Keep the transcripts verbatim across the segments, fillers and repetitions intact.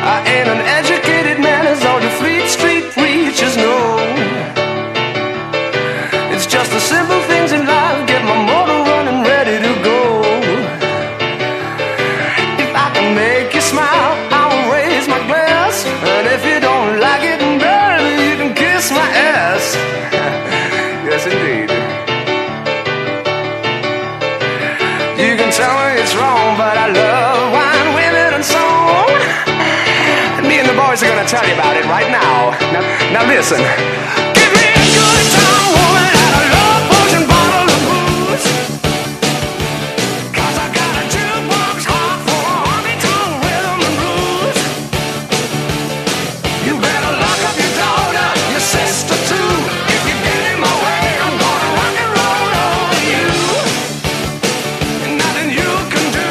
I ain't an educated man as all the Fleet Street preachers know. It's just the simple things in life get my motor running ready to go. If I can make you smile, I will raise my glass. And if you don't like it, baby, you can kiss my ass. Yes, indeed. You can tell me it's wrong, but I love wine, women, and song. And me and the boys are gonna tell you about it right now. Now, now listen. Give me a good time, woman, and a love potion bottle of booze. 'Cause I got a jukebox heart for a honky-tonk rhythm and blues. You better lock up your daughter, your sister too. If you get in my way, I'm gonna rock and roll over you. Nothing you can do.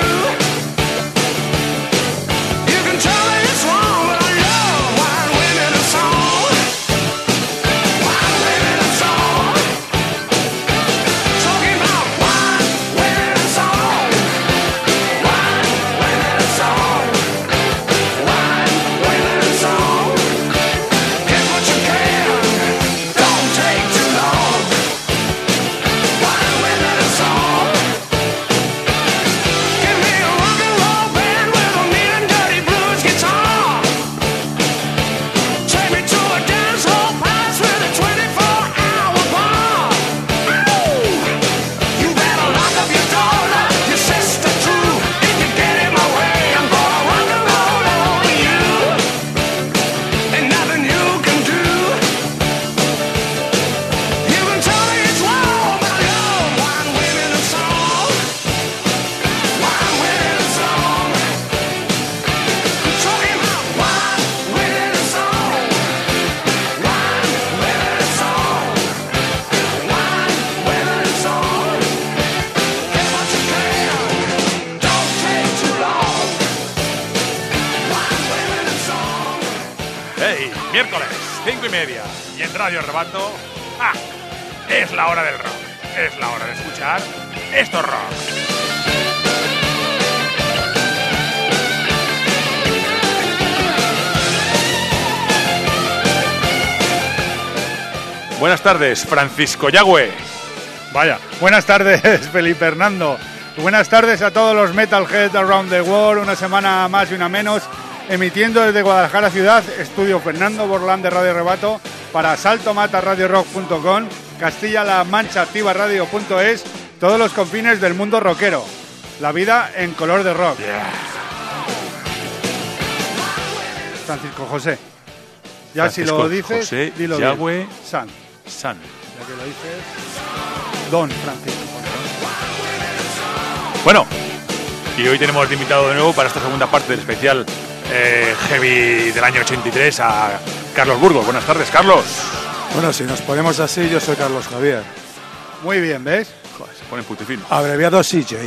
You can tell me it's wrong, but I love wine, women, and song. Wine, women, and song. Talking about wine, women, and song. Wine, women, and song. Wine, women, and song. Get what you can. Don't take too long. Wine, women, and song. Give me a rock and roll band with a mean and dirty blues guitar. Take me to a dance hall palace with a twenty-four hour bar. Ooh. You better lock up your daughter, your sister too. If you get in my way, I'm gonna rock and roll over you. Ain't nothing you can do. You can tell me it's wrong, but I love wine, women, and song. Wine, women, and song. Talking about wine, women, and song. Wine, women, and song. Wine, women, and song. Get what you can. Don't take too long. Wine, women, and song. ¡Hey! Miércoles, cinco y media. Y en Radio Rebato, ¡ah! Es la hora del rock. Es la hora de escuchar esto es rock. Buenas tardes, Francisco Yagüe. Vaya, buenas tardes, Felipe Hernando. Buenas tardes a todos los Metalheads around the world. Una semana más y una menos, emitiendo desde Guadalajara ciudad, estudio Fernando Borlán de Radio Rebato para salto mata radio rock punto com, Castilla-La Mancha activa radio punto es, todos los confines del mundo rockero. La vida en color de rock. Francisco José. Ya Francisco si lo dices, José dilo Yagüe bien. San. San. Ya que lo dices, Don Francisco. Bueno, y hoy tenemos de invitado de nuevo para esta segunda parte del especial eh, Heavy del año ochenta y tres a Carlos Burgos. Buenas tardes, Carlos. Bueno, si nos ponemos así, yo soy Carlos Javier. Muy bien, ¿ves? Joder, se pone putifino. Abreviado C J.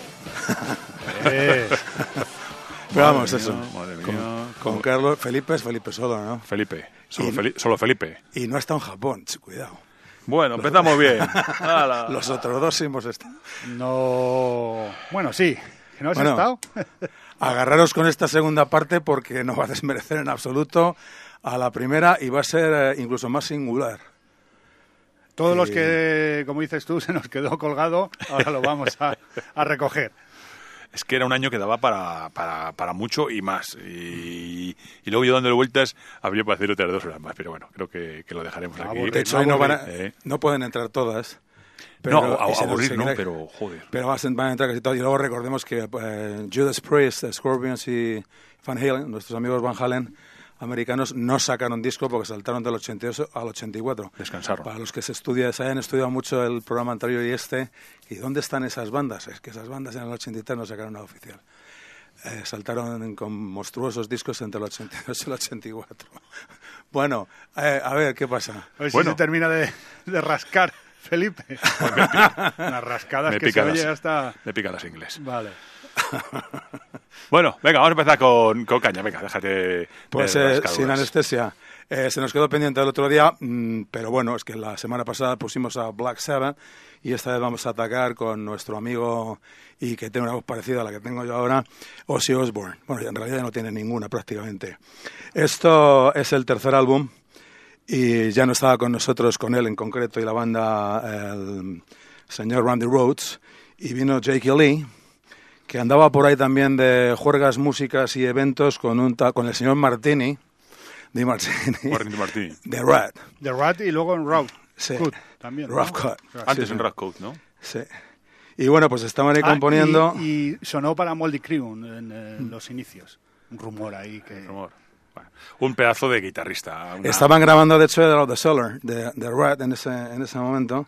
Eh, Pero vamos, Madre eso. mía, madre mía. Con, con Carlos, Felipe es Felipe solo, ¿no? Felipe. Solo, Y- Feli- solo Felipe. Y no está en Japón, ch, cuidado. Bueno, empezamos bien. Hala. Los otros dos sí hemos estado. no... Bueno, sí. ¿Que no has Bueno. estado? Agarraros con esta segunda parte porque no va a desmerecer en absoluto a la primera y va a ser eh, incluso más singular. Todos los Eh. que, como dices tú, se nos quedó colgado, ahora lo vamos a, a recoger. Es que era un año que daba para, para, para mucho y más. Y, y luego yo dándole vueltas, habría para hacer otras dos horas más. Pero bueno, creo que, que lo dejaremos aquí. Aburrir. De hecho, hoy no, van a- Eh. no pueden entrar todas. No, a- y se nos aburrir no, seguirá- pero joder. Pero van a- van a entrar casi todas. Y luego recordemos que eh, Judas Priest, Scorpions y Van Halen, nuestros amigos Van Halen americanos, no sacaron disco porque saltaron del ochenta y ocho al ochenta y cuatro. Descansaron. Para los que se, estudia, se hayan estudiado mucho el programa anterior y este, ¿y dónde están esas bandas? Es que esas bandas en el ochenta y tres no sacaron nada oficial. Eh, saltaron con monstruosos discos entre el ochenta y ocho y el ochenta y cuatro. Bueno, eh, a ver, ¿qué pasa? A ver si Bueno. se termina de, de rascar, Felipe. Unas rascadas Me que se pica oye las- hasta... Me pica las ingles. Vale. Bueno, venga, vamos a empezar con, con caña. Venga, déjate. Pues de eh, rascaduras. sin anestesia. Eh, se nos quedó pendiente el otro día, mmm, pero bueno, es que la semana pasada pusimos a Black Sabbath y esta vez vamos a atacar con nuestro amigo y que tiene una voz parecida a la que tengo yo ahora, Ozzy Osbourne. Bueno, en realidad no tiene ninguna prácticamente. Esto es el tercer álbum y ya no estaba con nosotros, con él en concreto y la banda, el señor Randy Rhoads, y vino Jake Lee, que andaba por ahí también de juergas, músicas y eventos con, un ta- con el señor Martini, Di Martini, Martini Martini. de Rat. The Rat y luego en Rough Sí. Cut también. ¿no? Rough Cut. Antes Sí, en sí. Rough ¿no? Sí. Y bueno, pues estaban ahí Ah, componiendo. y, y sonó para Moldy Crew en, en los inicios. Un rumor ahí que... Rumor. Bueno, un pedazo de guitarrista. una- Estaban grabando, de hecho, Out of the Cellar, de, de Rat en ese, en ese momento.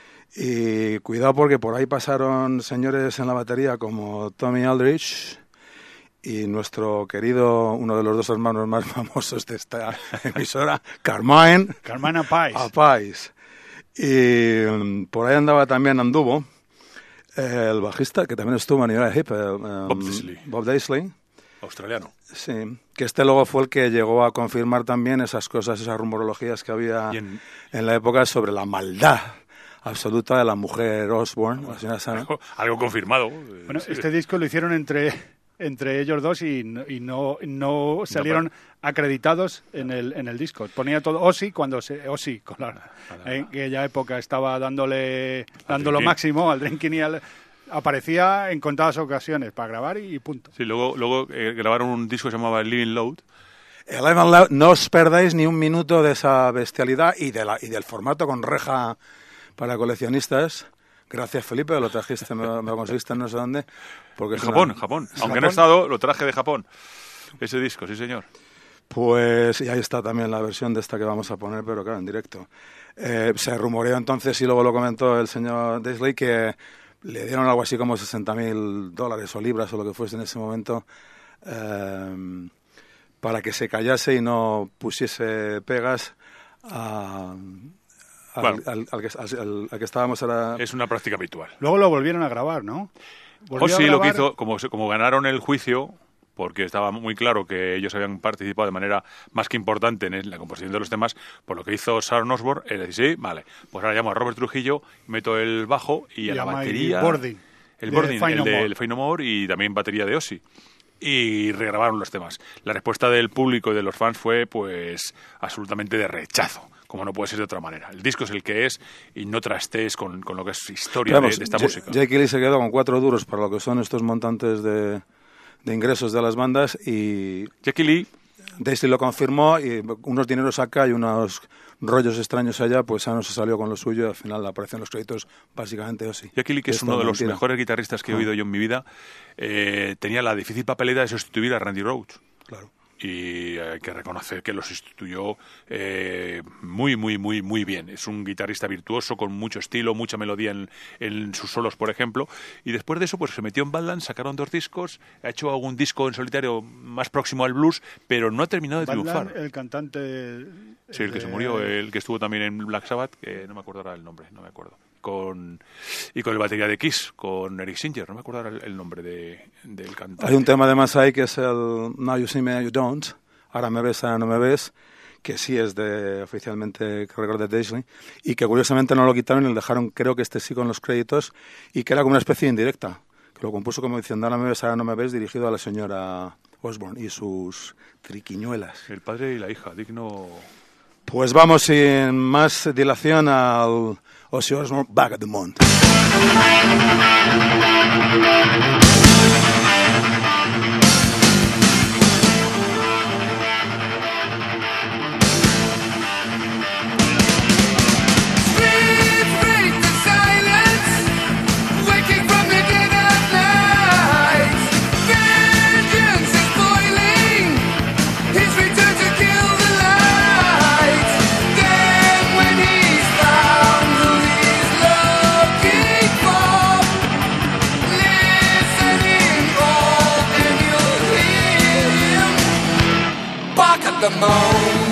Y cuidado porque por ahí pasaron señores en la batería como Tommy Aldrich y nuestro querido, uno de los dos hermanos más famosos de esta emisora, Carmine Carmana Pais. Apais. Y um, por ahí andaba también anduvo eh, el bajista, que también estuvo a nivel de hip, eh, um, Bob Daisley. Bob Daisley. Australiano. Sí, que este luego fue el que llegó a confirmar también esas cosas, esas rumorologías que había Y en- en la época sobre la maldad absoluta de la mujer Osbourne, la señora Sarah. Algo, algo confirmado. Bueno, Sí. este disco lo hicieron entre, entre ellos dos y, no- y no, no salieron acreditados en el, en el disco. Ponía todo Ozzy cuando se, Ozzy, con la- en aquella época estaba dándole dando lo drinking. máximo al drinking y al, aparecía en contadas ocasiones para grabar y punto. Sí, luego, luego eh, grabaron un disco que se llamaba Living Loud. Eleven Loud, no os perdáis ni un minuto de esa bestialidad y, de la, y del formato con reja para coleccionistas. Gracias, Felipe, lo trajiste, me, me lo conseguiste no sé dónde. Porque En es Japón, una- en Japón. ¿En Aunque no he Japón? estado, lo traje de Japón. Ese disco, sí, señor. Pues, y ahí está también la versión de esta que vamos a poner, pero claro, en directo. Eh, se rumoreó entonces, y luego lo comentó el señor Daisley, que le dieron algo así como sesenta mil dólares o libras o lo que fuese en ese momento eh, para que se callase y no pusiese pegas a, al, Bueno. al- al que, al- al que estábamos ahora. Es una práctica habitual. Luego lo volvieron a grabar, ¿no? Volvió O a sí, lo que grabar- hizo, como, se- como ganaron el juicio, porque estaba muy claro que ellos habían participado de manera más que importante en la composición de los temas, por lo que hizo Sharon Osbourne, es decir, sí, vale, pues ahora llamo a Robert Trujillo, meto el bajo y a la Llama ahí batería... Boarding, el de Boarding, Fine el No de More. el Fine No More y también batería de Ozzy. Y regrabaron los temas. La respuesta del público y de los fans fue, pues, absolutamente de rechazo, como no puede ser de otra manera. El disco es el que es y no trastees con, con lo que es historia Vamos, de, de esta Ja- música. Jake Lee se quedó con cuatro duros para lo que son estos montantes de, de ingresos de las bandas y Jackie Lee, Daisley lo confirmó y unos dineros acá y unos rollos extraños allá, pues ya no se salió con lo suyo y al final aparecen los créditos básicamente así. Jackie Lee, que es Esto uno de los mentira. mejores guitarristas que he Ah. oído yo en mi vida, eh, tenía la difícil papeleta de sustituir a Randy Rhoads. Claro. Y hay que reconocer que lo sustituyó eh, muy, muy, muy, muy bien. Es un guitarrista virtuoso, con mucho estilo, mucha melodía en, en sus solos, por ejemplo. Y después de eso, pues se metió en Badlands, sacaron dos discos, ha hecho algún disco en solitario más próximo al blues, pero no ha terminado de Badland, triunfar. el cantante... Sí, el que se de- murió, el que estuvo también en Black Sabbath, que no me acuerdo ahora el nombre, no me acuerdo. Con, y con el batería de Kiss, con Eric Singer, no me acuerdo ahora el, el nombre de, del cantante. Hay un tema además ahí que es el Now You See Me, Now You Don't, ahora me ves, ahora no me ves, que sí es de oficialmente récord de Daisley y que curiosamente no lo quitaron y lo dejaron, creo que este sí con los créditos y que era como una especie de indirecta, que lo compuso como diciendo ahora me ves, ahora no me ves, dirigido a la señora Osbourne y sus triquiñuelas. El padre y la hija, digno... Pues vamos sin más dilación al Ozzy Osbourne Back at the Moon. Sleep, break the silence, waking from the dead of night. Vengeance is boiling, his return to kill the light. Then when he's found who he's looking for, listen in all and you'll hear him bark at the moon.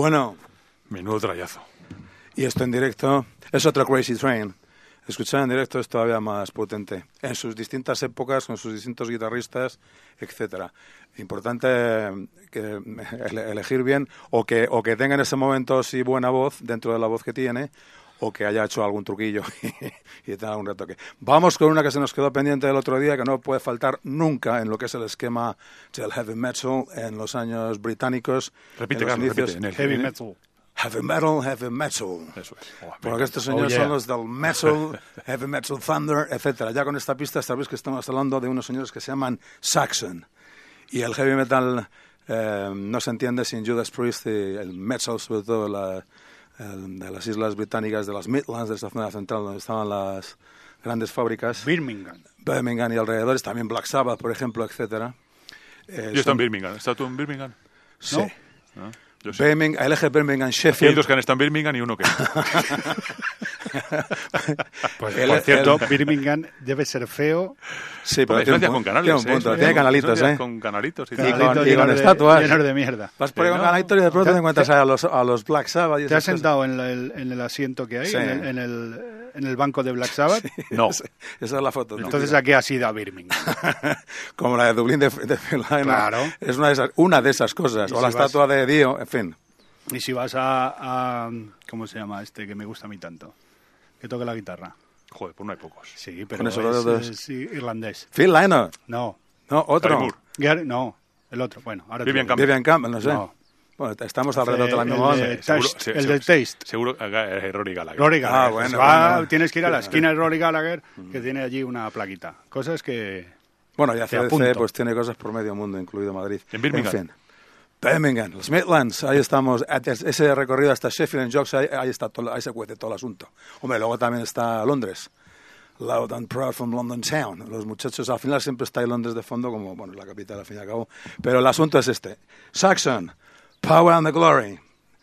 Bueno, Menudo trayazo. y esto en directo es otro Crazy Train. Escuchar en directo es todavía más potente, en sus distintas épocas, con sus distintos guitarristas, etcétera. Importante que ele- elegir bien, o que, o que tenga en ese momento sí buena voz dentro de la voz que tiene, o que haya hecho algún truquillo y tenga algún retoque. Vamos con una que se nos quedó pendiente del otro día, que no puede faltar nunca en lo que es el esquema del heavy metal en los años británicos. Repite, en los Carlos, inicios. repite. En el Heavy en el- metal. Heavy metal, heavy metal. Eso es. Oh, me Porque encanta. estos señores Oh, yeah. son los del metal, heavy metal thunder, etcétera. Ya con esta pista sabéis que estamos hablando de unos señores que se llaman Saxon. Y el heavy metal eh, no se entiende sin Judas Priest y el metal, sobre todo la, el, de las islas británicas, de las Midlands, de esta zona central donde estaban las grandes fábricas. Birmingham. Birmingham y alrededores, también Black Sabbath, por ejemplo, etcétera. Eh, Yo estoy en son- Birmingham. ¿Estás tú en Birmingham? Sí. ¿No? Yo sí. Birmingham, el eje Birmingham, Hay Sheffield. dos que han estado en Birmingham y uno que no. Pues, El- por cierto, el- Birmingham debe ser feo. Sí, pero Hombre, tiene Francia un, con pu- canales. tiene un ¿eh? punto, Eso tiene es- canalitos, eso es ¿eh? Con canalitos y Y tal. con- Canalitos y con llenos de- estatuas. llenos de mierda. Vas por ahí Sí, con ¿no? canalitos y de pronto ¿Te- te encuentras a los, a los Black Sabbath. y ¿Te has esas cosas. sentado en, la- el, en el asiento que hay, Sí. en, el, en, el, en el banco de Black Sabbath? No. Esa es la foto. Entonces, ¿a qué has ido a Birmingham? Como la de Dublín de, de Phil Lynott. Claro. Es una de esas, una de esas cosas. Y O si la vas- estatua de Dio, en fin. Y si vas a, a... ¿Cómo se llama este que me gusta a mí tanto? Que toque la guitarra. Joder, pues no hay pocos. Sí, pero Con esos es, dedos. es irlandés. Phil Lynott. No. No, otro. Gary Moore. Gary- no, el otro. Bueno, ahora te Vivian digo. Campbell. Vivian Campbell, no sé. No. Bueno, estamos alrededor de la El misma de- banda. el Seguro- Taste, se- el se- del Taste. Seguro eh, Rory Gallagher. Rory Gallagher. Ah, bueno, Se va- bueno. Tienes que ir a la esquina de Rory Gallagher, que tiene allí una plaquita. Cosas que... Bueno, y Te apunto. A C D C pues tiene cosas por medio mundo, incluido Madrid. En Birmingham. fin. Birmingham, los Midlands, ahí estamos. Ese recorrido hasta Sheffield and Yorkshire, ahí, ahí está todo, ahí se cuece todo el asunto. Hombre, luego también está Londres. Loud and Proud from London Town. Los muchachos, al final siempre está ahí Londres de fondo, como, bueno, la capital al fin y al cabo. Pero el asunto es este. Saxon, Power and the Glory.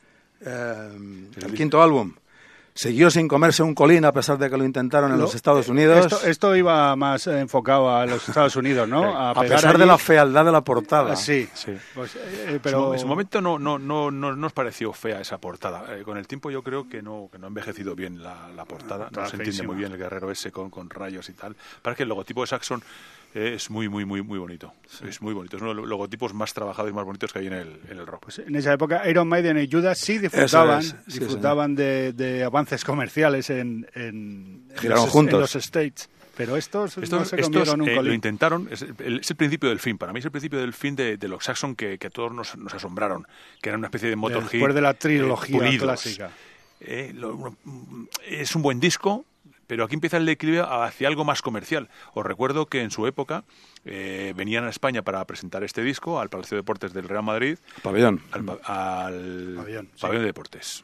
Eh, el quinto álbum. Siguió sin comerse un colín a pesar de que lo intentaron en Lo- los Estados Unidos. Esto, esto iba más enfocado a los Estados Unidos, ¿no? a pegar pesar de allí- la fealdad de la portada. Ah, sí, Sí. Pues, eh, Pero... pero... En su momento no, no, no, no, no nos pareció fea esa portada. Eh, con el tiempo yo creo que no, que no ha envejecido bien la, la portada. Está No se entiende feísima. muy bien el guerrero ese con, con rayos y tal. Parece que el logotipo de Saxon eh, es muy, muy, muy, muy bonito. Es muy bonito. Es uno de los logotipos más trabajados y más bonitos que hay en el, en el rock. Pues en esa época Iron Maiden y Judas sí disfrutaban, Eso es, sí, disfrutaban de, de avances comerciales en, en, en Giraron los, juntos. en los States. Pero estos, Estos, no se estos, comieron un eh, lo colín. intentaron, es el, es el principio del fin. Para mí es el principio del fin de, de los Saxon que, que a todos nos, nos asombraron, que era una especie de Motorhead. Después de la trilogía eh, pulidos. clásica. Eh, lo- es un buen disco, pero aquí empieza el declive hacia algo más comercial. Os recuerdo que en su época eh, venían a España para presentar este disco al Palacio de Deportes del Real Madrid, Pabellón. al, pa- al Pabellón, sí. Pabellón de Deportes.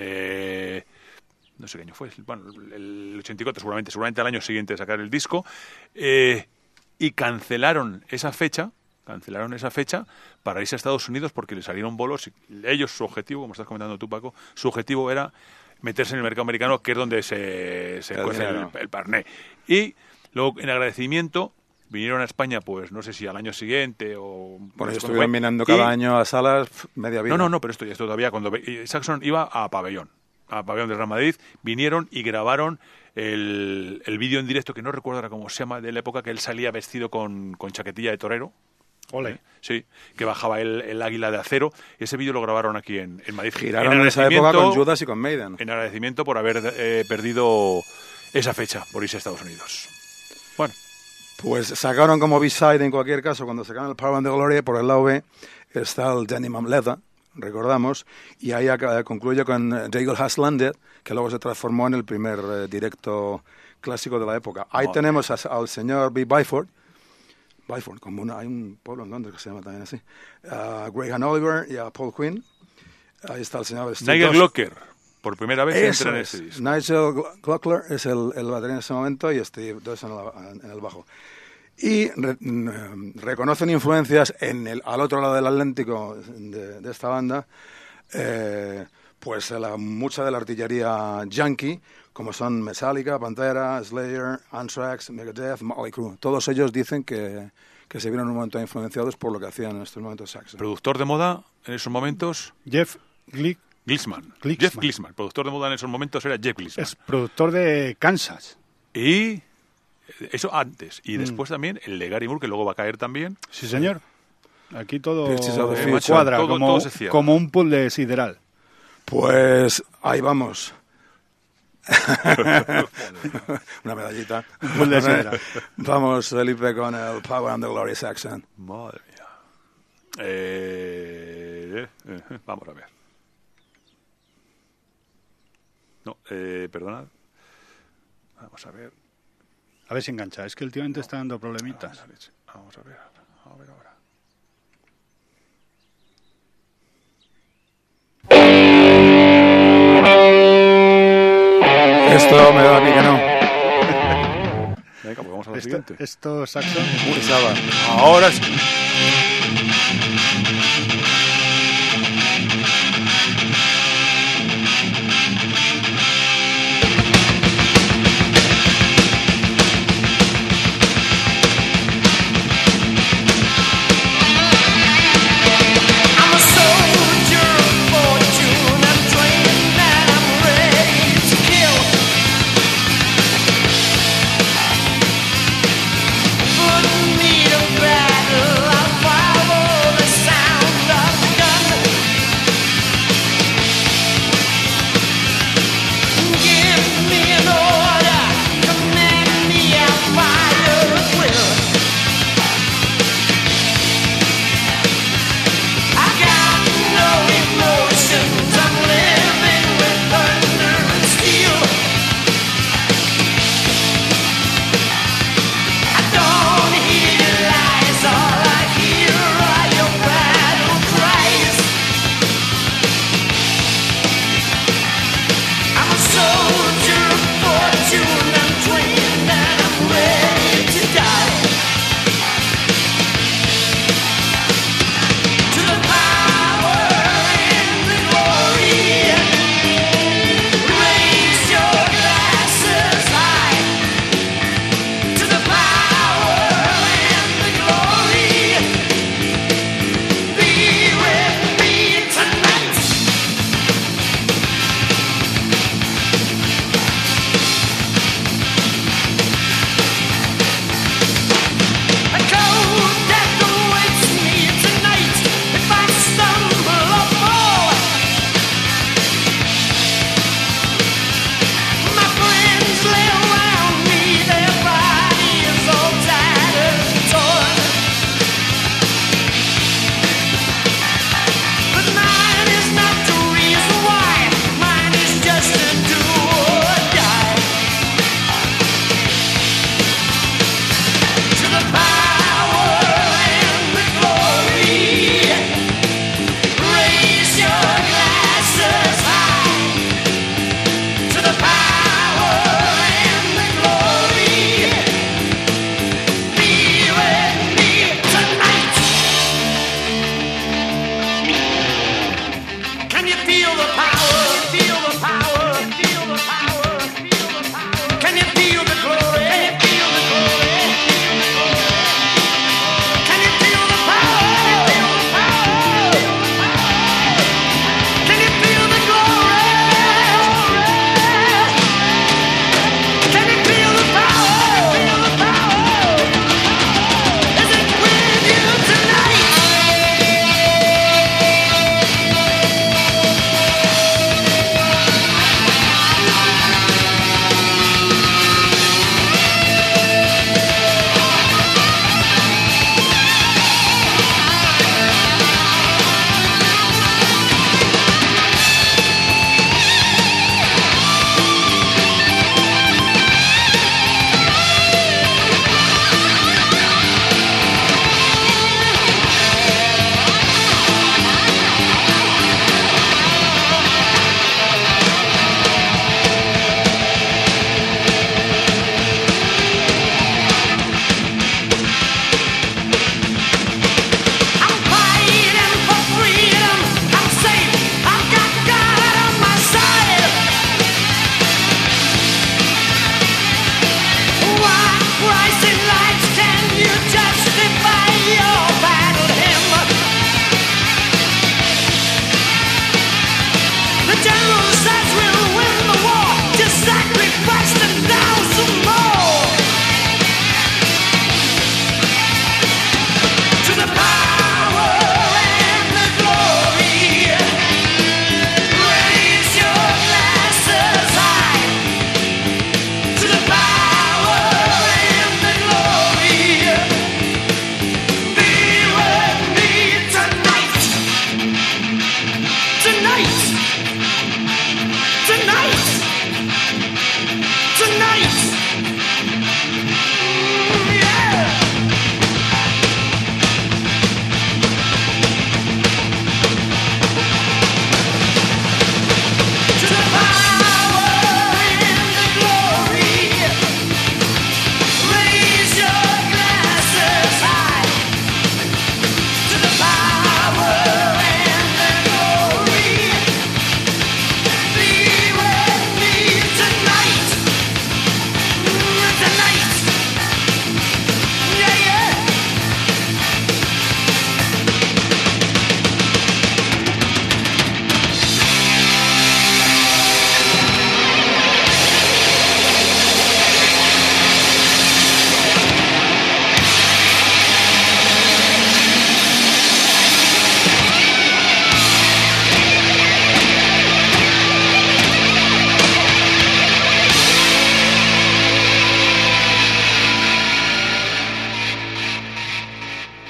Eh, no sé qué año fue, bueno, el ochenta y cuatro seguramente, seguramente al año siguiente de sacar el disco, eh, y cancelaron esa fecha, cancelaron esa fecha para irse a Estados Unidos porque les salieron bolos y ellos, su objetivo, como estás comentando tú, Paco, su objetivo era meterse en el mercado americano, que es donde se, se El cuece el, dinero. el parné. Y luego, en agradecimiento, vinieron a España, pues no sé si al año siguiente o... Bueno, no sé ellos cuándo estuvieron fue, viniendo y- cada año a salas pf, media vida. no, no, no, pero esto, esto todavía cuando ve- y Saxon iba a Pabellón, a Pabellón de Real Madrid, vinieron y grabaron el, el vídeo en directo, que no recuerdo ahora cómo se llama, de la época que él salía vestido con, con chaquetilla de torero. Ole. Sí, que bajaba el, el águila de acero. Ese vídeo lo grabaron aquí en, en Madrid. Giraron en esa época con Judas y con Maiden. En agradecimiento por haber eh, perdido esa fecha, por irse a Estados Unidos. Bueno, Pues sacaron como B-side en cualquier caso, cuando sacaron el Power and the Glory, por el lado B está el Denim and Leather, recordamos, y ahí acá- concluye con eh, Regal Has Landed, que luego se transformó en el primer eh, directo clásico de la época. Ahí Madre. tenemos a- al señor B. Byford, Byford, como una, hay un pueblo en Londres que se llama también así, a Graham Oliver y a Paul Quinn. Ahí está el señor Steve Nigel Doss. Glocker, por primera vez Eso entra en es. ese disco. Nigel Gl- Glockler es el, el batería en ese momento y Steve Doss en, la- en el bajo. Y re- mm, reconocen influencias en el, al otro lado del Atlántico de, de esta banda, eh, pues la, mucha de la artillería yankee, como son Metallica, Pantera, Slayer, Anthrax, Megadeth, Motley Crue. Todos ellos dicen que, que se vieron en un momento influeciados por lo que hacían en estos momentos Saxon. Productor de moda en esos momentos, Jeff Glick Glissman. Glissman. Jeff Glissman. Productor de moda en esos momentos era Jeff Glissman. es productor de Kansas. Y eso antes. Mm. Y después también el de Gary Moore, que luego va a caer también. Sí, señor. Aquí todo Purchase of the eh, Future. cuadra, Todo- como, todo se cierra. como un pool de sideral. Pues ahí vamos. Una medallita. Un pool de sideral. Vamos, Felipe, con el Power and the Glorious Accent. Madre mía. Eh, eh, eh, vamos a ver. No, eh, perdonad. Vamos a ver. A ver si engancha. Es que últimamente está dando problemitas. Ah, la leche. Vamos a ver. A ver ahora. Esto me da a mí que no. Venga, pues vamos a la Esto, siguiente. esto Saxon. Uy, Saba. Ahora sí. I'm a soldier of fortune. I'm trained and I'm ready to kill. For the need of battle, I follow the sound of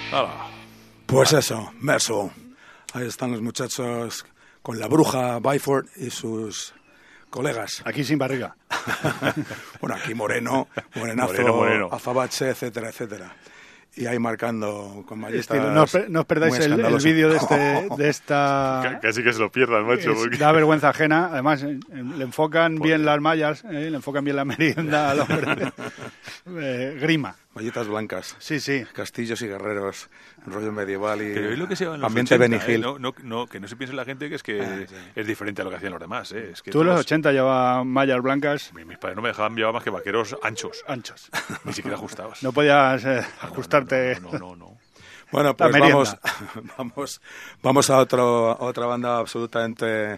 ¡Hala! Pues eso, Merciful. Ahí están los muchachos con la bruja Byford y sus colegas. Aquí sin barriga. Bueno, aquí Moreno, Morenazo, Moreno, Moreno. Azabache, etcétera, etcétera. Y ahí marcando con mallistas. Estilo, no, os per- no os perdáis muy el, el escandaloso. vídeo de, este, de esta... Casi que se lo pierdan, macho. Es- Porque... Da vergüenza ajena. Además, eh, le enfocan bien las mallas, eh, le enfocan bien la merienda al hombre. Eh, grima. Mallitas blancas. Sí, sí. Castillos y guerreros, rollo medieval y Pero es lo que se llama en los ambiente ochenta, Benny Hill. ¿eh? no, no, no, que no se piense la gente que es que Ah, sí. es diferente a lo que hacían los demás. ¿eh? Es que Tú en los todos- ochenta llevabas mallas blancas mi- Mis padres no me dejaban llevar más que vaqueros anchos, anchos. ni siquiera ajustados. No podías eh, No, no, ajustarte. No, no, no. no. Bueno, pues merienda. vamos, vamos, vamos a, otro, a otra banda absolutamente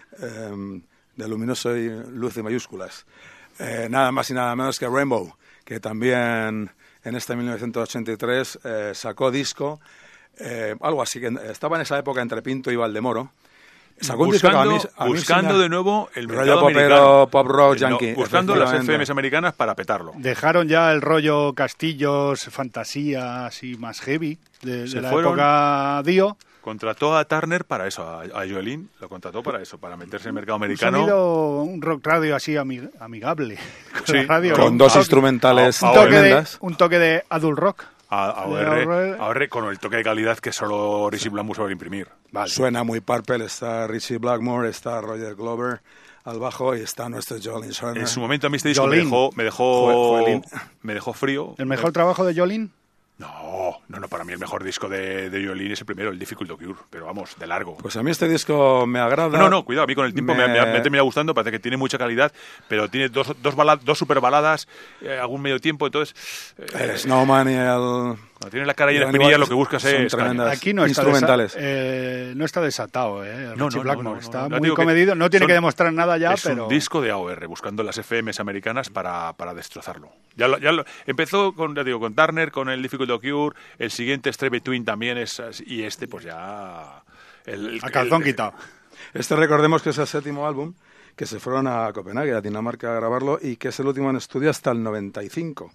eh, de luminoso y luz y mayúsculas. Eh, nada más y nada menos que Rainbow, que también en este mil novecientos ochenta y tres eh, sacó disco, eh, algo así, que estaba en esa época entre Pinto y Valdemoro. Sacó un disco que a Buscando, mí- a mí buscando sí me- de nuevo el rollo mercado popero, americano. pop rock, Eh, no, yankee, buscando las efectivamente. F Ms americanas para petarlo. Dejaron ya el rollo castillos, fantasías y más heavy de, Se de la fueron- época Dio. Contrató a Turner para eso, a, a Joelín lo contrató para eso, para meterse en el mercado Un americano. sonido, un rock radio así ami- amigable. Con Sí, la radio, con un dos toque- instrumentales un Ahora- toque, de, tremendas. un toque de adult rock. A, a O De R, O R. a O R con el toque de calidad que solo Ricci Blackmore sabe imprimir. Suena muy Purple, está Richie Blackmore, está Roger Glover al bajo y está nuestro Jolene Turner. En su momento a mí este disco me Jolene. dejó, me dejó, Joe- Joelín. me dejó frío. ¿El mejor trabajo de Jolene? No, no, no, para mí el mejor disco de, de Joelín es el primero, el Difficult to Cure, pero vamos, de largo. Pues a mí este disco me agrada. No, no, cuidado, a mí con el tiempo me, Me- me ha, me ha terminado gustando, parece que tiene mucha calidad, pero tiene dos, dos, balad, dos super baladas, eh, algún medio tiempo, entonces... eh, El Snowman y el... cuando tienes la cara llena de Igual espinillas, lo que buscas son es... tremendas. caña. Aquí no está, Instrumentales. desa- eh, no está desatado, ¿eh? No, Richie no, no, Blackmore no, no, está no, muy digo que comedido. No tiene son- que demostrar nada ya, es pero... un disco de A O R, buscando las F Ms americanas para, para destrozarlo. Ya lo, ya lo- empezó con, ya digo, con Turner, con el Difficult to Cure, el siguiente Stray Between también es así, y este pues ya... El, el- A calzón el- quitado. Este recordemos que es el séptimo álbum, que se fueron a Copenhague, a Dinamarca, a grabarlo, y que es el último en estudio hasta el noventa y cinco.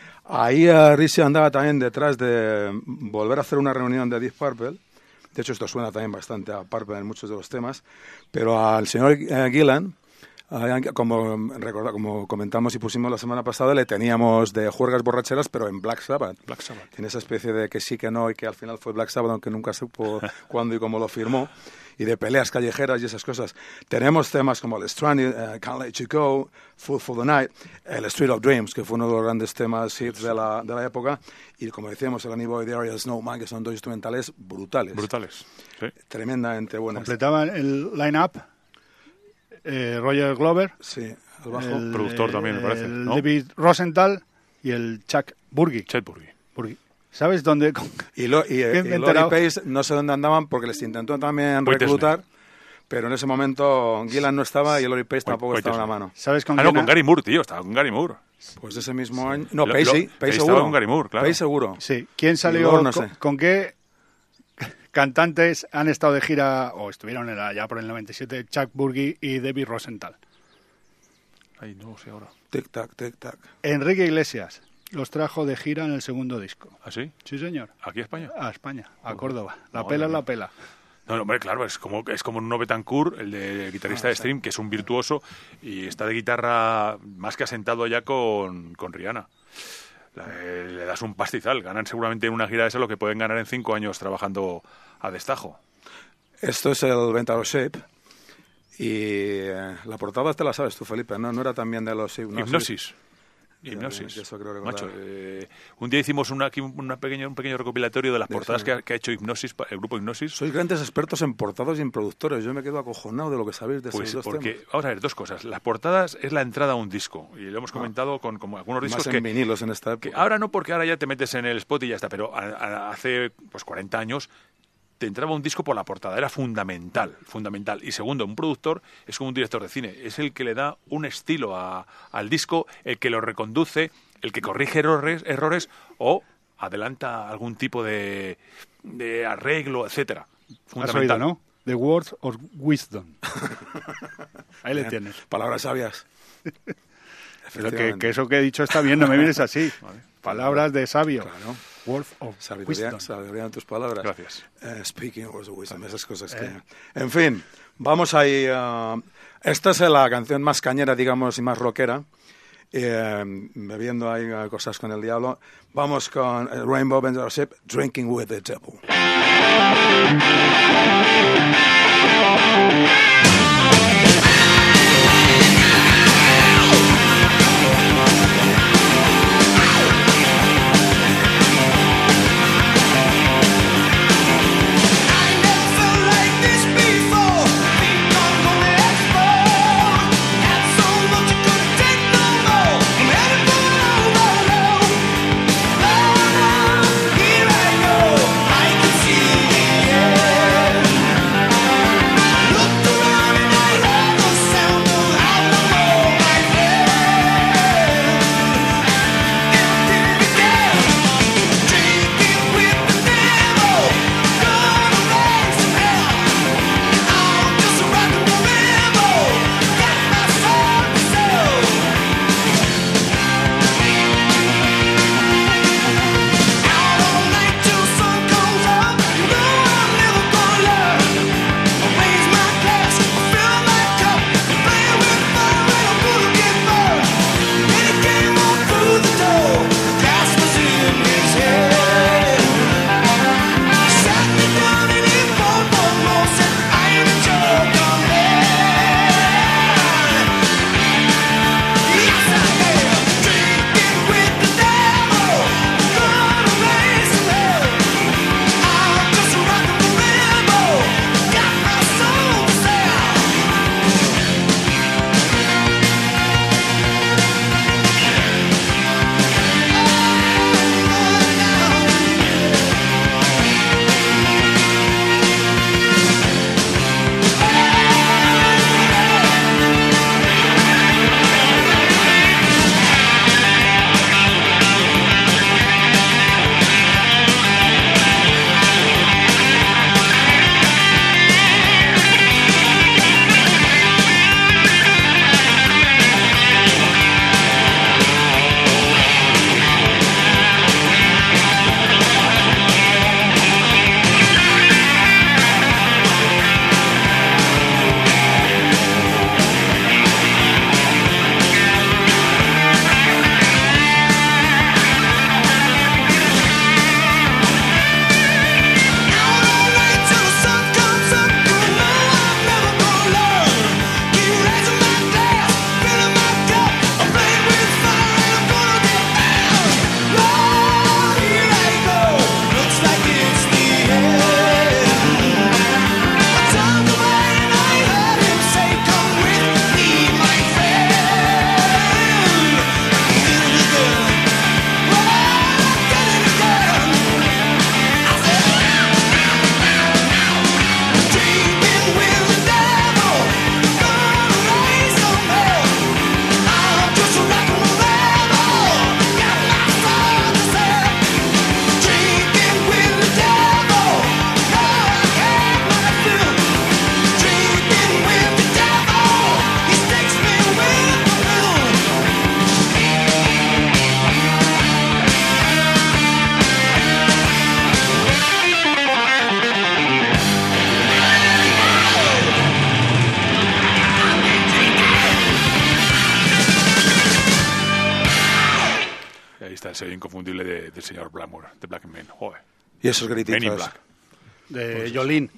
Ahí uh, Ricci andaba también detrás de volver a hacer una reunión de Deep Purple. De hecho, esto suena también bastante a Purple en muchos de los temas. Pero al señor eh, Gillan, eh, como, recorda, como comentamos y pusimos la semana pasada, le teníamos de juergas borracheras, pero en Black Sabbath. Black Sabbath. Tiene esa especie de que sí, que no, y que al final fue Black Sabbath, aunque nunca supo cuándo y cómo lo firmó. Y de peleas callejeras y esas cosas. Tenemos temas como el Stranded, uh, Can't Let You Go, Food for the Night, el Street of Dreams, que fue uno de los grandes temas hits de la, de la época, y como decíamos, el Annie Boy Diary y el Snowman, que son dos instrumentales brutales. Brutales. Sí. Tremendamente buenas. Completaban el line-up eh, Roger Glover, Sí, al bajo. el, Productor también, me parece, el ¿no? David Rosenthal y el Chuck Burgi. Chet Burgi. Burgi. ¿Sabes dónde? con- Y, lo, y, ¿Qué y me he Lori enterado? Pace, no sé dónde andaban, porque les intentó también White reclutar, pero en ese momento Gillan no estaba y Lori Pace tampoco White estaba en la Disney. mano. ¿Sabes con Ah, no, quién? con Gary Moore, tío, estaba con Gary Moore. Pues ese mismo año... No, Lo- Pace lo- sí, Pace estaba seguro. con Gary Moore, claro. Pace seguro. Sí. ¿Quién salió? Igor, no con, sé. con qué cantantes han estado de gira o estuvieron en la- ya por el noventa y siete? Chuck Burgi y David Rosenthal. Ay, no sé ahora. Tic-tac, tic-tac. Enrique Iglesias los trajo de gira en el segundo disco. ¿Ah, sí? Sí, señor. ¿Aquí a España? A España, a Córdoba. La Madre pela es mía. la pela. No, no, hombre, claro, es como, es como Nuno Betancourt, el, de, el guitarrista de Stream, que es un virtuoso y está de guitarra más que asentado ya con, con Rihanna. La- eh, le das un pastizal. Ganan seguramente en una gira de esa lo que pueden ganar en cinco años trabajando a destajo. Esto es el Ventalo Shape. Y eh, la portada te la sabes tú, Felipe, ¿no? No era también de los Hipnosis. Hipnosis. Ya, Hipnosis. ya, eso creo recordar. Macho, eh, un día hicimos una, aquí una pequeña, un pequeño recopilatorio de las De portadas eso, que ¿no? ha, que ha hecho Hipnosis, pa- el grupo Hipnosis. Sois grandes expertos en portados y en productores. Yo me quedo acojonado de lo que sabéis de Pues esos dos porque, temas. vamos a ver, dos cosas. Las portadas es la entrada a un disco. Y lo hemos comentado con como algunos discos Más que, en vinilos en esta que época. ahora no, porque ahora ya te metes en el spot y ya está, pero a- a- hace pues cuarenta años te entraba un disco por la portada, era fundamental, fundamental. Y segundo, un productor es como un director de cine, es el que le da un estilo a- al disco, el que lo reconduce, el que corrige errores, errores o adelanta algún tipo de, de arreglo, etcétera. Has Fundamental. oído, ¿no? The Words of Wisdom. Ahí le tienes. Palabras sabias. Pero que, Efectivamente. que eso que he dicho está bien, no me mires así. Palabras de sabio. Claro. Words of Sabiduría, wisdom. sabiduría en tus palabras. Gracias. Eh, speaking words of wisdom, esas cosas que... Eh. En fin, vamos ahí... Uh, esta es la canción más cañera, digamos, y más rockera. Eh, bebiendo ahí uh, cosas con el diablo. Vamos con uh, Rainbow Bender Ship, Drinking with the Devil. sello inconfundible de, del señor Blackmore, de Black Men. Joder. Y esos grititos. Men in Black. De Pues Jolene.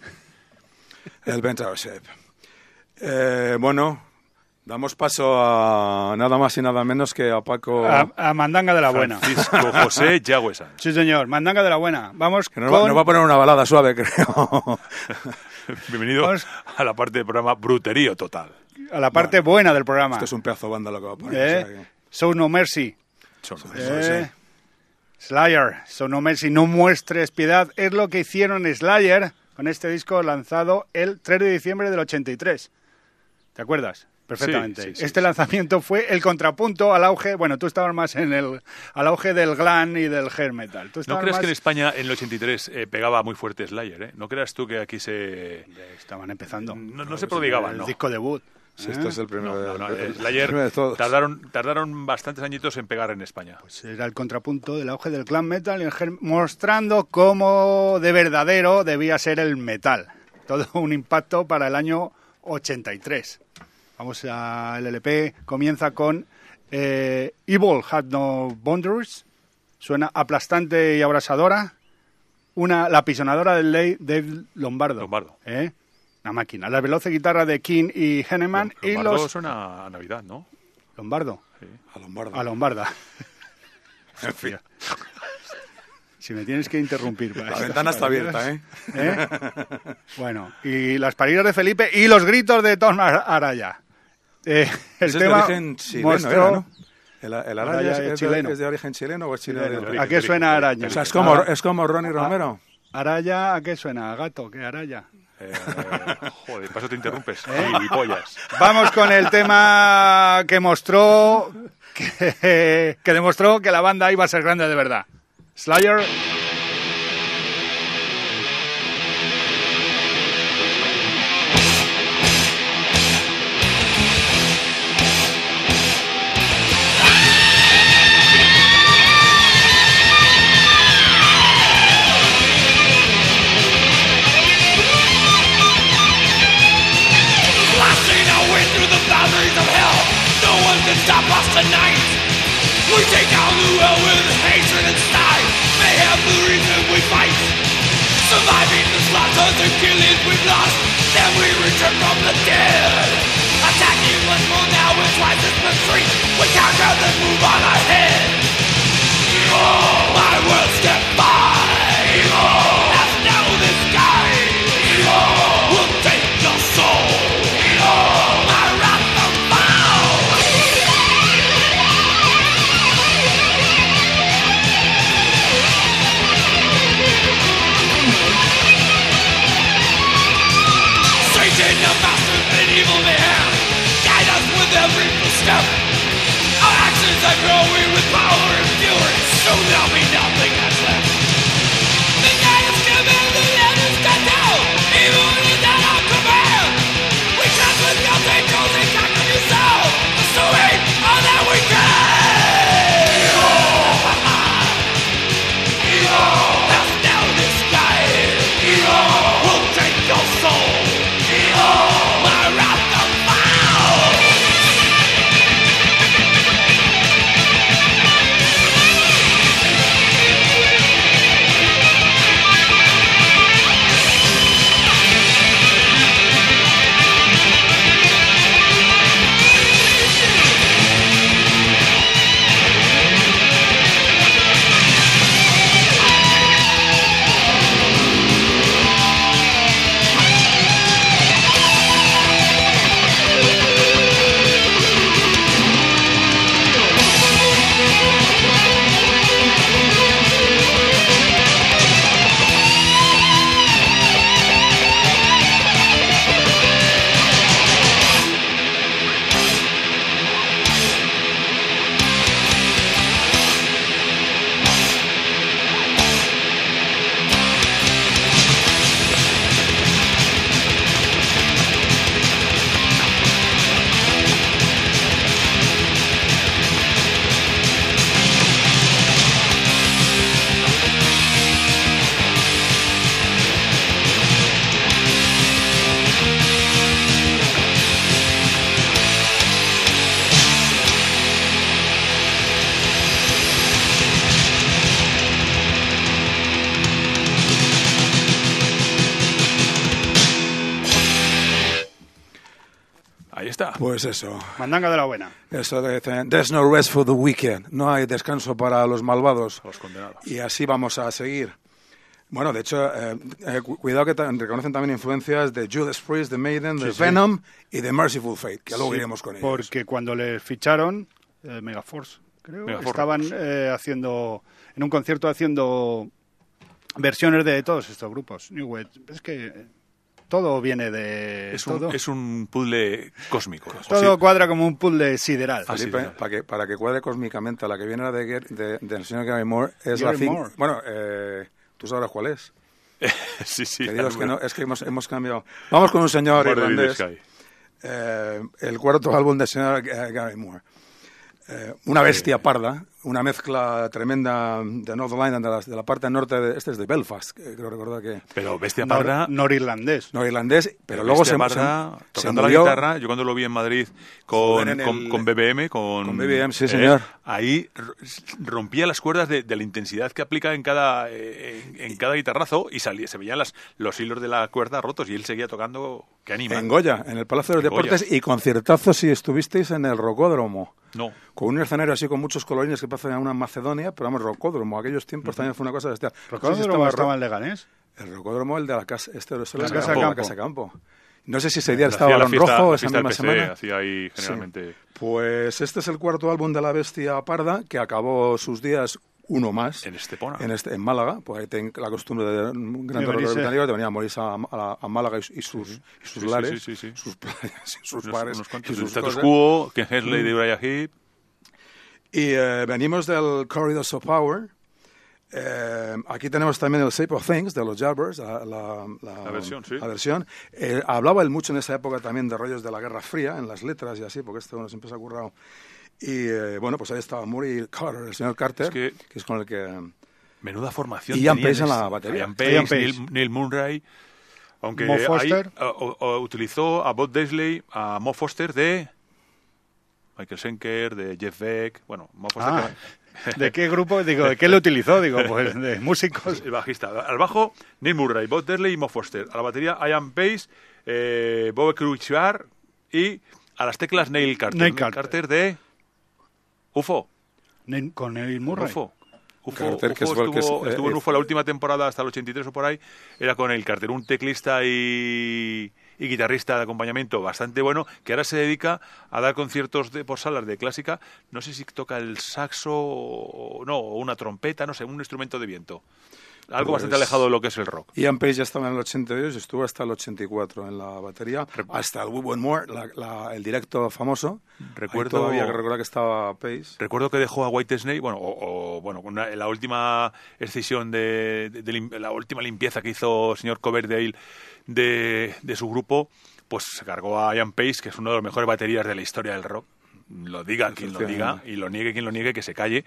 El Venture Shape. Eh, bueno, damos paso a nada más y nada menos que a Paco... A, a Mandanga de la Buena. Francisco José Yagüe Sanz. Sí, señor. Mandanga de la Buena. Vamos Que nos, con... va, nos va a poner una balada suave, creo. Bienvenido Vamos. a la parte del programa Bruterío Total. a la parte buena del programa. Esto es un pedazo de banda lo que va a poner. ¿Eh? o sea que- Show No Mercy. Son- Eh, Slayer, So No Mercy, no muestres piedad. Es lo que hicieron Slayer con este disco lanzado el tres de diciembre del ochenta y tres. ¿Te acuerdas? Perfectamente. Sí, sí, sí, este sí. lanzamiento fue el contrapunto al auge, bueno, tú estabas más en el al auge del glam y del hair metal. Tú ¿No estabas creas más- que en España en el ochenta y tres eh, pegaba muy fuerte Slayer? ¿eh? ¿No creas tú que aquí se... Estaban empezando. No, no se prodigaban, El ¿no? disco debut. Si esto es el primero, No, no, no, de, el el Slayer primero de todos. tardaron, tardaron bastantes añitos en pegar en España. Pues era el contrapunto del auge del glam metal, y el ger- mostrando cómo de verdadero debía ser el metal. Todo un impacto para el año ochenta y tres. Vamos a el L P, comienza con eh, Evil Had No Boundaries, suena aplastante y abrasadora, una la pisonadora del Ley Dave Lombardo. Lombardo. ¿Eh? Una máquina. La veloz guitarra de King y Henneman y Lombardo los... suena a Navidad, ¿no? Lombardo. Sí. A Lombardo. A Lombarda. En fin. Si me tienes que interrumpir. para La estas ventana está palabras, abierta, ¿eh? ¿eh? Bueno, y las paridas de Felipe y los gritos de Tom Araya. Eh, el Ese tema es de origen chileno, mostró... era, ¿no? ¿El, el Araya Araya es, es es, de, chileno. es de origen chileno o es chileno? Chileno. de de origen? ¿A qué suena Araña? O sea, es como, Ah, es como Ronnie Romero. Araya, ¿a qué suena? ¿A gato? ¿Qué Araya? Eh, joder, para eso te interrumpes. ¿Eh? Gilipollas. Vamos con el tema que mostró, que, que demostró que la banda iba a ser grande de verdad. Slayer. Blasting our way through the boundaries of hell. No one can stop us tonight. We take down the world with hatred and style. Mayhem the reason we fight. Surviving the slaughters and killings we've lost. Then we return from the dead. Attacking once more now with twice as much strength. We conquer then move on ahead. Evil, my world step by. Evil, as now the sky. Evil, will take your soul. My wrath of vow. Satan, the master and evil mayhem, guide us with every footstep. Our actions are growing with power and fury. Soon there'll be nothing that's left. The night is coming, the end is cut down. Evil is at our command. We cast with guilt angels and conquer yourself. Pursuing all that we can. Evil has now disguised. Evil will take your soul. Evil, my wrath of vow. Ahí está. Pues eso. Mandanga de la buena. Eso de There's no rest for the wicked. No hay descanso para los malvados. Los condenados. Y así vamos a seguir. Bueno, de hecho, eh, eh, cu- cuidado que ta- reconocen también influencias de Judas Priest, de Maiden, de Sí, sí. Venom y de Merciful Fate, que luego Sí, iremos con ellos. Porque cuando les ficharon, eh, Megaforce, creo, Megaforce, estaban pues. eh, haciendo, en un concierto haciendo versiones de todos estos grupos. New Wave. Es que eh, todo viene de... Es un, todo es un puzzle cósmico. todo Sí. cuadra como un puzzle sideral. Ah, sí, Felipe, sí. para que, para que cuadre cósmicamente, la que viene la de, Ger- de- del señor Gary Moore es Gary la cin- Moore. Bueno, eh, tú sabrás cuál es. sí, sí. Que la digo, es que, número. no, es que hemos, hemos cambiado. Vamos con un señor Border in the irlandés. Sky. eh, el cuarto álbum del señor Gary Moore. Eh, una bestia parda, una mezcla tremenda de Northern Ireland, de la, de la parte norte, de, este es de Belfast, que creo recordar que... Pero bestia Nor- parda... norirlandés. Norirlandés, pero luego se, Parda, se, tocando se la murió. guitarra, yo cuando lo vi en Madrid con, Joder, en con, el- con B B M, con, con B B M, sí, señor. ahí r- rompía las cuerdas de, de la intensidad que aplica en cada eh, en, en cada guitarrazo y salía, se veían las, los hilos de la cuerda rotos y él seguía tocando. ¡Qué anima! En Goya, en el Palacio de los En Goya. Deportes, y conciertazo si estuvisteis en el Rocódromo. No. Con un escenario así con muchos colorines que parecen a una Macedonia, pero vamos, Rocódromo, aquellos tiempos también fue una cosa bestial. No sé si ¿Rocódromo estaba estaba Ro- en Leganés? El Rocódromo, el de la casa, este es el La de Casa Campo, Campo. la Casa Campo. No sé si ese día Hacía estaba la Barón fiesta- Rojo la esa fiesta del misma P C, semana. hacía ahí Sí. generalmente. Pues este es el cuarto álbum de La Bestia Parda, que acabó sus días uno más. En Estepona. En, este, en Málaga, pues ahí tengo la costumbre de un gran De torero venirse. británico de venir a morirse a, a- a Málaga y, y sus, y sus Sí, sí, lares, sí, sí, sí. sus playas y sus Unos- bares unos y cuantos. El sus Status cosas. Quo, Ken Hensley de Uriah Heep. Y eh, venimos del Corridors of Power. Eh, aquí tenemos también el Shape of Things de los Yardbirds, la, la, la- La versión, sí. la versión. Eh, hablaba él mucho en esa época también de rollos de la Guerra Fría, en las letras y así, porque este uno siempre se ha currado. Y eh, bueno, pues ahí estaba Murray Carter, el señor Carter, Es que- que es con el que... Menuda formación. Y Ian tenían Pace en la este- batería. Ian Pace, Ian Pace. Neil, Neil Murray. Aunque Mo ahí Foster. o- o- o utilizó a Bob Daisley, a Mo Foster de Michael Schenker, de Jeff Beck. Bueno, Mo Foster. Ah, que- ¿de qué grupo? Digo, ¿de qué lo utilizó? Digo, pues de músicos. el bajista. Al bajo, Neil Murray, Bob Daisley y Mo Foster. A la batería, Ian Pace, eh, Bob Cruciar y a las teclas Neil Carter. Neil Carter. de U F O. Neil- Con Neil Murray. U F O. U F O, Carter, que U F O es el que es, estuvo, eh, estuvo en eh, U F O la última temporada hasta el ochenta y tres o por ahí, era con el Carter, un teclista y, y guitarrista de acompañamiento bastante bueno, que ahora se dedica a dar conciertos de, por salas de clásica, no sé si toca el saxo o no, o una trompeta, no sé, un instrumento de viento. Algo Pues- bastante alejado de lo que es el rock. Ian Pace ya estaba en el ochenta y dos y estuvo hasta el ochenta y cuatro en la batería, hasta el We Want More, la- la- el directo famoso. Recuerdo- Ahí todavía que recordar que estaba Pace. Recuerdo que dejó a White Snake, bueno, o, o, bueno, una- la última excisión de, de- de lim- la última limpieza que hizo el señor Coverdale de, de su grupo, pues se cargó a Ian Pace, que es uno de los mejores baterías de la historia del rock. Lo diga quien lo diga y lo niegue quien lo niegue, que se calle.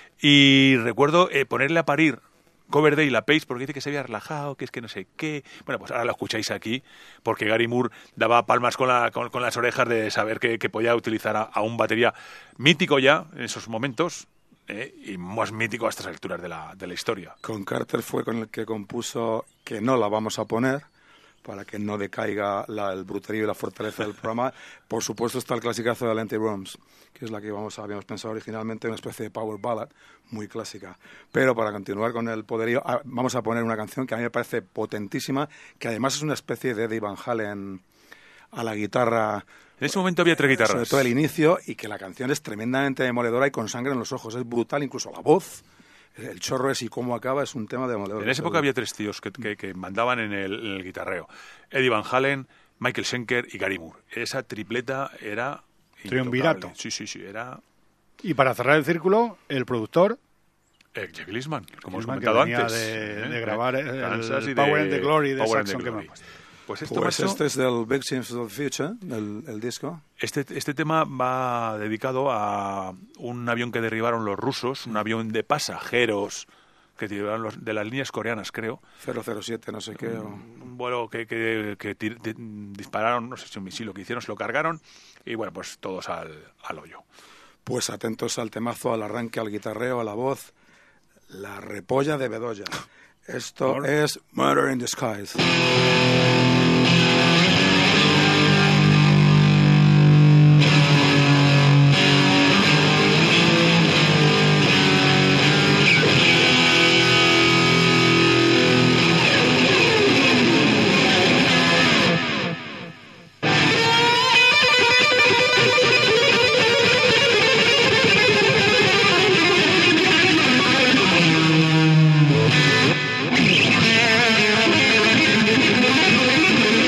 Y recuerdo eh, ponerle a parir Coverdale a Pace porque dice que se había relajado, que es que no sé qué. Bueno, pues ahora lo escucháis aquí, porque Gary Moore daba palmas con, la, con, con las orejas de saber que, que podía utilizar a, a un batería mítico ya en esos momentos, eh, y más mítico a estas alturas de la, de la historia. Con Carter fue con el que compuso Que no la vamos a poner, para que no decaiga la- el bruterío y la fortaleza del programa. Por supuesto está el clasicazo de Empty Rooms, que es la que vamos, habíamos pensado originalmente, una especie de power ballad muy clásica. Pero para continuar con el poderío, ah, vamos a poner una canción que a mí me parece potentísima, que además es una especie de Eddie Van Halen a la guitarra, En ese momento había tres guitarras. sobre todo el inicio, y que la canción es tremendamente demoledora y con sangre en los ojos. Es brutal, incluso la voz. El chorro es y cómo acaba es un tema demoledor. En esa época había tres tíos que, que, que mandaban en el, en el guitarreo. Eddie Van Halen, Michael Schenker y Gary Moore. Esa tripleta era... Triunvirato. intocable. Sí, sí, sí. Era Y para cerrar el círculo, el productor, eh, Jack Glisman, como os he Glisman, que comentado venía antes. de- ¿eh? de grabar el- Kansas el y Power and the Glory de Power and the Saxon que me Glory. ha puesto. Pues esto, Pues macho, este es del Big Sims of the Future, el, el disco. Este, este tema va dedicado a un avión que derribaron los rusos, un avión de pasajeros que tiraron los, de las líneas coreanas, creo. cero cero siete, no sé qué. o- Un vuelo que, que, que tir- di- dispararon, no sé si un misil lo que hicieron, se lo cargaron y bueno, pues todos al, al hoyo. Pues atentos al temazo, al arranque, al guitarreo, a la voz. La repolla de Bedoya. Esto es Murder in Disguise. Thank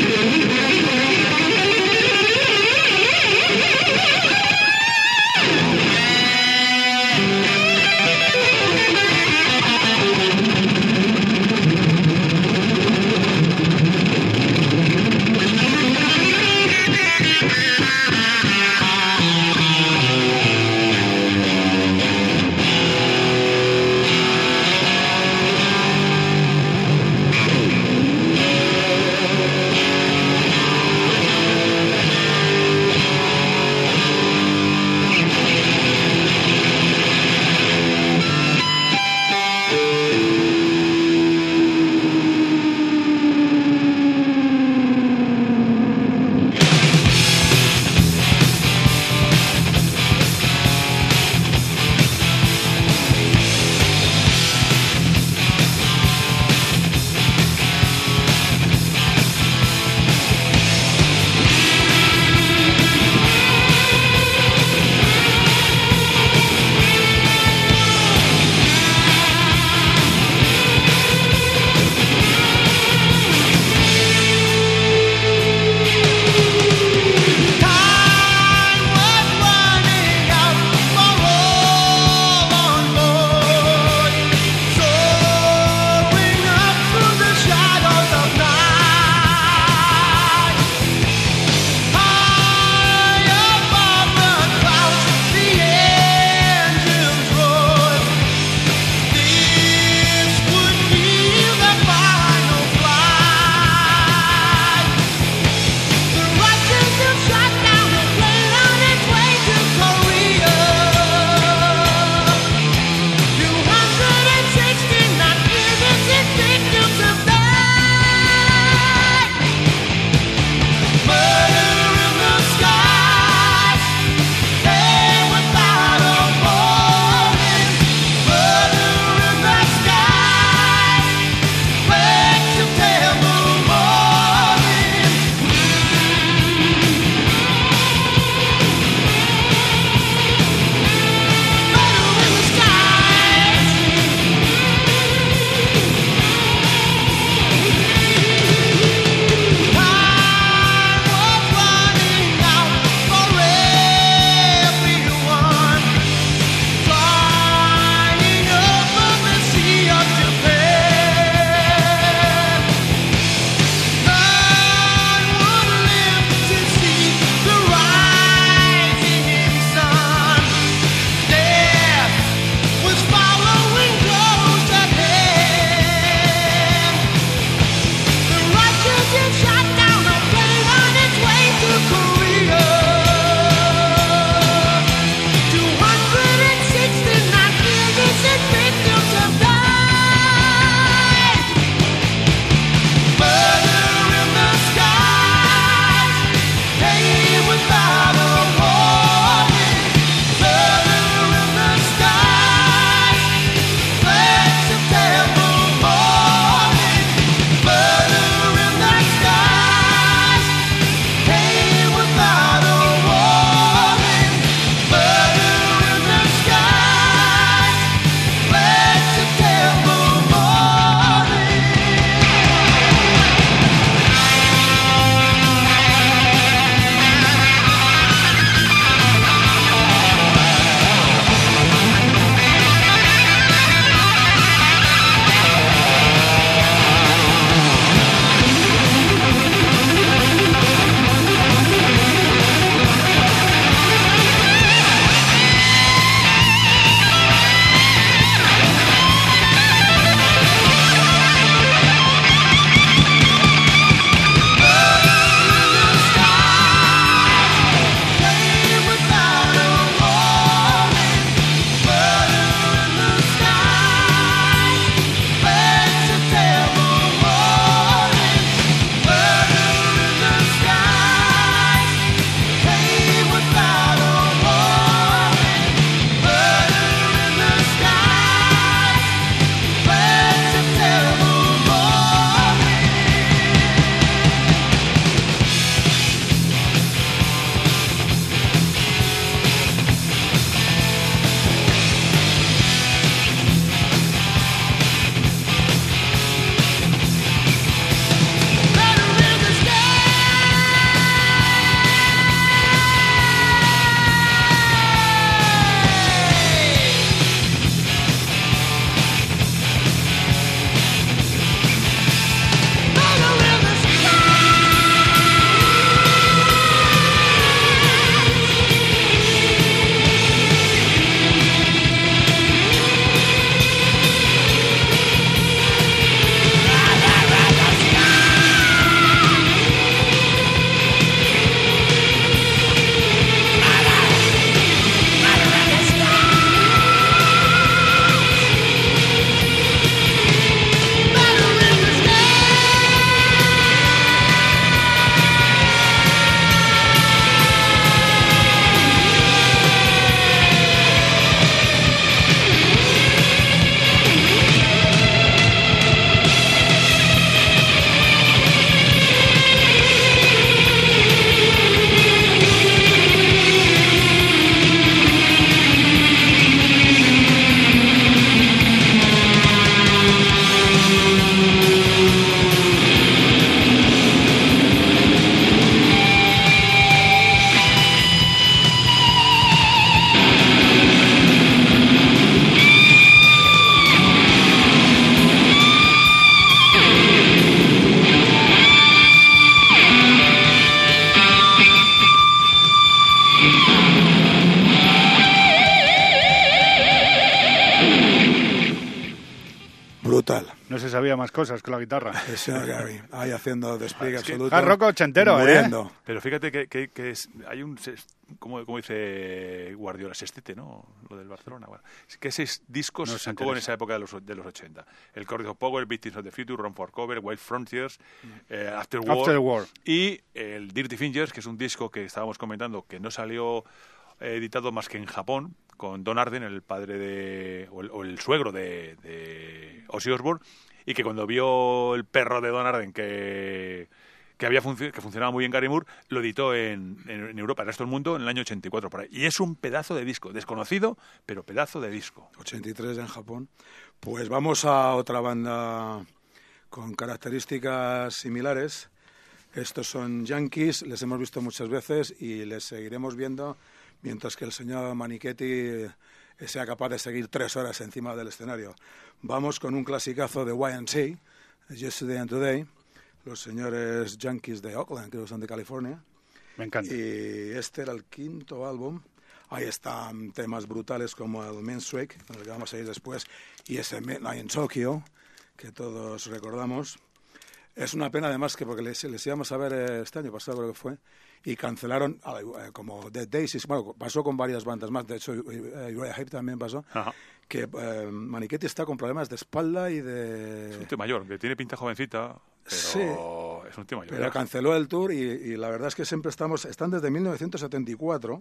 No se sabía más cosas que la guitarra. El señor Gary, ahí haciendo despliegue Es que absoluto. hard rock ochentero, muriendo. ¿eh? Pero fíjate que, que, que es, hay un, como, como dice Guardiola, sextete, ¿no? Lo del Barcelona. Bueno, es que seis discos No se sacó en esa época de los, de los ochenta. El Chords of Power, Victims of the Future, Run for Cover, Wild Frontiers, eh, After War, After War. y el Dirty Fingers, que es un disco que estábamos comentando que no salió eh, editado más que en Japón, con Don Arden, el padre de, o el, o el suegro de, de Ozzy Osbourne, y que cuando vio el perro de Don Arden que, que, había func- que funcionaba muy bien Gary Moore, lo editó en, en, en Europa, en el resto del mundo, en el año ochenta y cuatro por ahí. Y es un pedazo de disco, desconocido, pero pedazo de disco. ochenta y tres en Japón. Pues vamos a otra banda con características similares. Estos son Yankees, les hemos visto muchas veces y les seguiremos viendo mientras que el señor Manichetti sea capaz de seguir tres horas encima del escenario. Vamos con un clasicazo de Y M C A, Yesterday and Today, los señores Yankees de Oakland, creo que son de California. Me encanta. Y este era el quinto álbum. Ahí están temas brutales como el Main Street, el que vamos a ir después, y ese Midnight in Tokyo, que todos recordamos. Es una pena además que porque les, les íbamos a ver eh, este año pasado, creo que fue, y cancelaron eh, como The Daisies. Bueno, pasó con varias bandas más, de hecho eh, Uriah Heep también pasó. Ajá. Que eh, Manichetti está con problemas de espalda y de... Es un tío mayor, que tiene pinta jovencita, pero Sí. es un tío mayor. Pero ¿eh? canceló el tour y, y la verdad es que siempre estamos... Están desde mil novecientos setenta y cuatro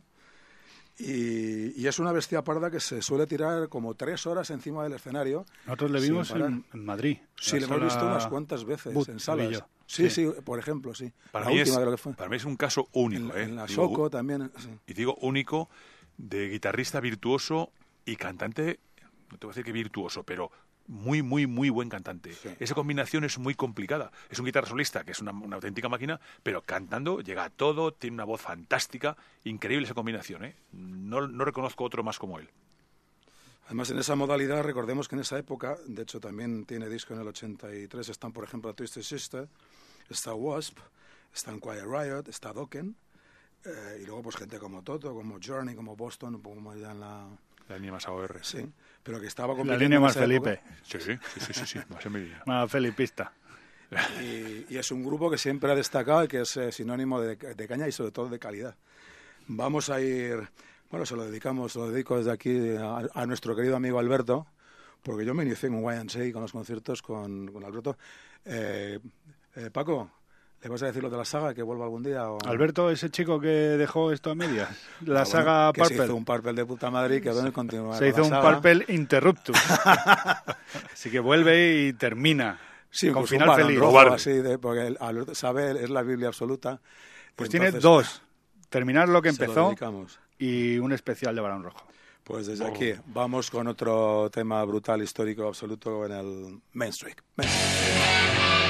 y, y es una bestia parda que se suele tirar como tres horas encima del escenario. Nosotros le sin vimos parar. en, en Madrid. Sí, La le hemos sala visto unas cuantas veces But, en salas. Avillo. Sí, Sí. sí, por ejemplo, sí. Para, la mí última es, creo que fue. para mí es un caso único. En, ¿eh? en la Digo, Soco también. Sí. Y digo único de guitarrista virtuoso y cantante, no te voy a decir que virtuoso, pero muy, muy, muy buen cantante. Sí. Esa combinación es muy complicada. Es un guitarra solista que es una, una auténtica máquina, pero cantando llega a todo, tiene una voz fantástica, increíble esa combinación. ¿eh? No, no reconozco otro más como él. Además, en esa modalidad, recordemos que en esa época, de hecho también tiene disco en el ochenta y tres, están, por ejemplo, Twisted Sister, está Wasp, están Quiet Riot, está Dokken, eh, y luego pues gente como Toto, como Journey, como Boston, un poco más ya en la... La línea más A O R. Sí, pero que estaba La compitiendo línea en más esa Felipe. época. Sí, sí, sí, sí, sí, sí, más en mi línea. Más felipista. Y, y es un grupo que siempre ha destacado y que es eh, sinónimo de, de caña y sobre todo de calidad. Vamos a ir, bueno, se lo dedicamos, se lo dedico desde aquí a, a nuestro querido amigo Alberto, porque yo me inicié con Y M C A con los conciertos con, con Alberto. Eh, eh, Paco, ¿le vas a decir lo de la saga, que vuelva algún día? O... Alberto, ese chico que dejó esto a medias. La Ah, saga bueno, que Purple. se hizo un Purple de puta madre y que debe continuar. Se con hizo la un saga. Purple Interruptus. Así que vuelve y termina. Sí, con pues final un balón feliz. rojo, Cobarde. así de, porque el- Alberto sabe, es la Biblia absoluta. Pues Y tiene entonces, dos. Terminar lo que se lo empezó dedicamos. y un especial de Balón Rojo. Pues desde aquí vamos con otro tema brutal, histórico, absoluto en el Main Street. Main Street.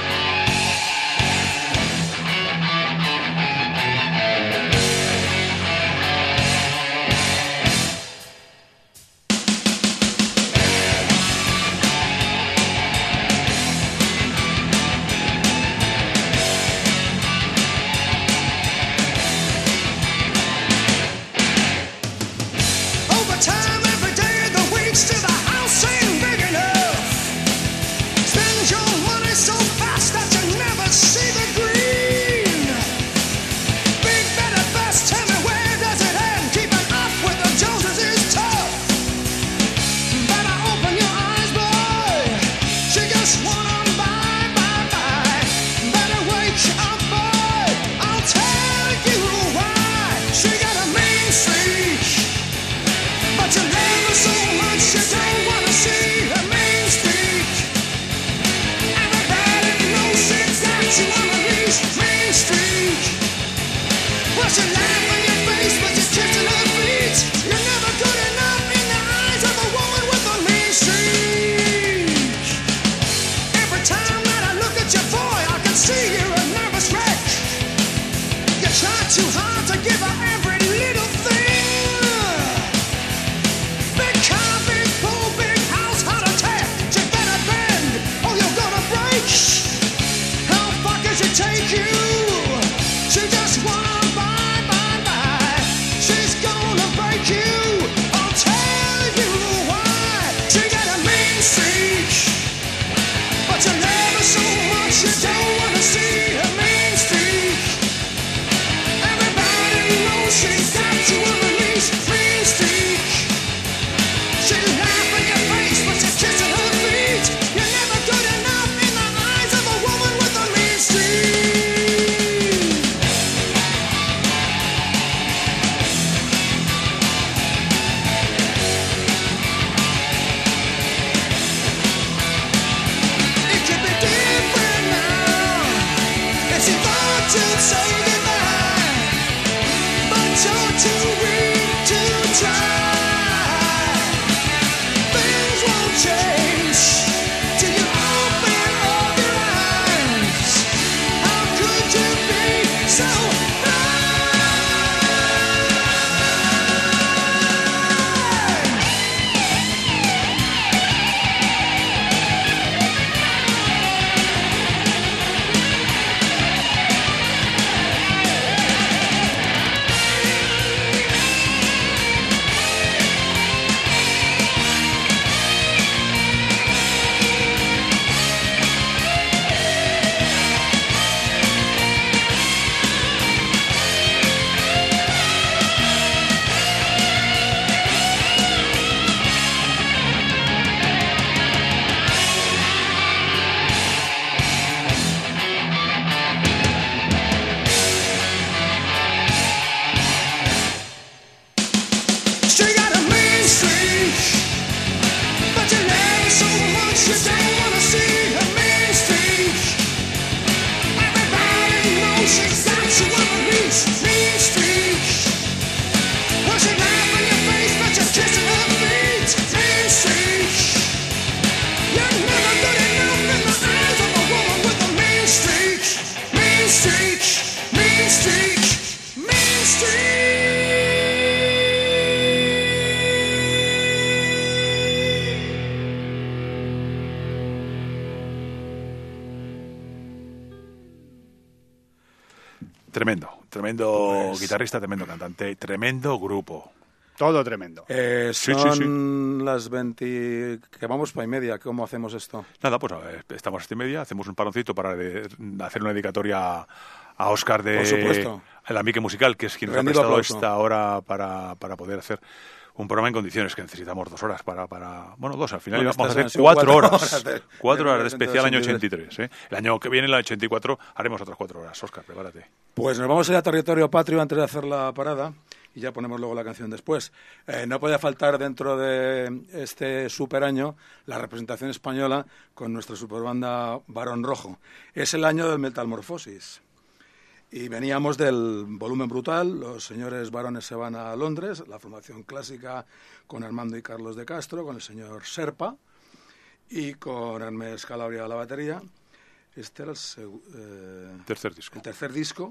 Over time, every day, the weeks till the house ain't big enough. Spend your money so fast that you never see the green. Big, better, best, tell me where does it end? Keeping up with the Joneses is tough. Better open your eyes, boy. She just wanna buy, buy, buy. Better wake up, boy. I'll tell you why. She got a mean streak. But you love her so much you don't wanna see her Main Street. Everybody knows she's got you on a leash, Main Street. Well, she laugh in your face, but you're kissing her feet. You're never good enough in the eyes of a woman with a Main Street. Every time that I look at you, boy, I can see you're a nervous wreck. You try too hard to give her every little thing. Big car, big pool, big house, heart attack. You better bend or you're gonna break. How far can she take you? She just wanna buy, buy, buy. She's gonna break you. Tremendo, tremendo Pues- guitarrista, tremendo cantante, tremendo grupo. Todo tremendo. Eh, Sí, son sí, sí. las veinte... que vamos para y media. ¿Cómo hacemos esto? Nada, pues a ver, estamos a esta y media, hacemos un paroncito para de- hacer una dedicatoria a Óscar de Por supuesto. el Amique Musical, que es quien nos ha Rendido prestado aplauso. esta hora para, para poder hacer un programa en condiciones, que necesitamos dos horas para... para bueno, dos, al final Bueno, vamos a estas hacer han sido cuatro cuatro horas. horas de- cuatro de horas de ochenta y especial año ochenta y ochenta y tres. ¿eh? El año que viene, el ochenta y cuatro, haremos otras cuatro horas. Óscar, prepárate. Pues nos vamos a ir a territorio patrio antes de hacer la parada y ya ponemos luego la canción después. Eh, no podía faltar dentro de este super año la representación española con nuestra superbanda Barón Rojo. Es el año del Metamorfosis. Y veníamos del volumen brutal, los señores varones se van a Londres, la formación clásica con Armando y Carlos de Castro, con el señor Serpa y con Hermes Calabria a la batería. Este era el, segu- eh, Tercer disco. el tercer disco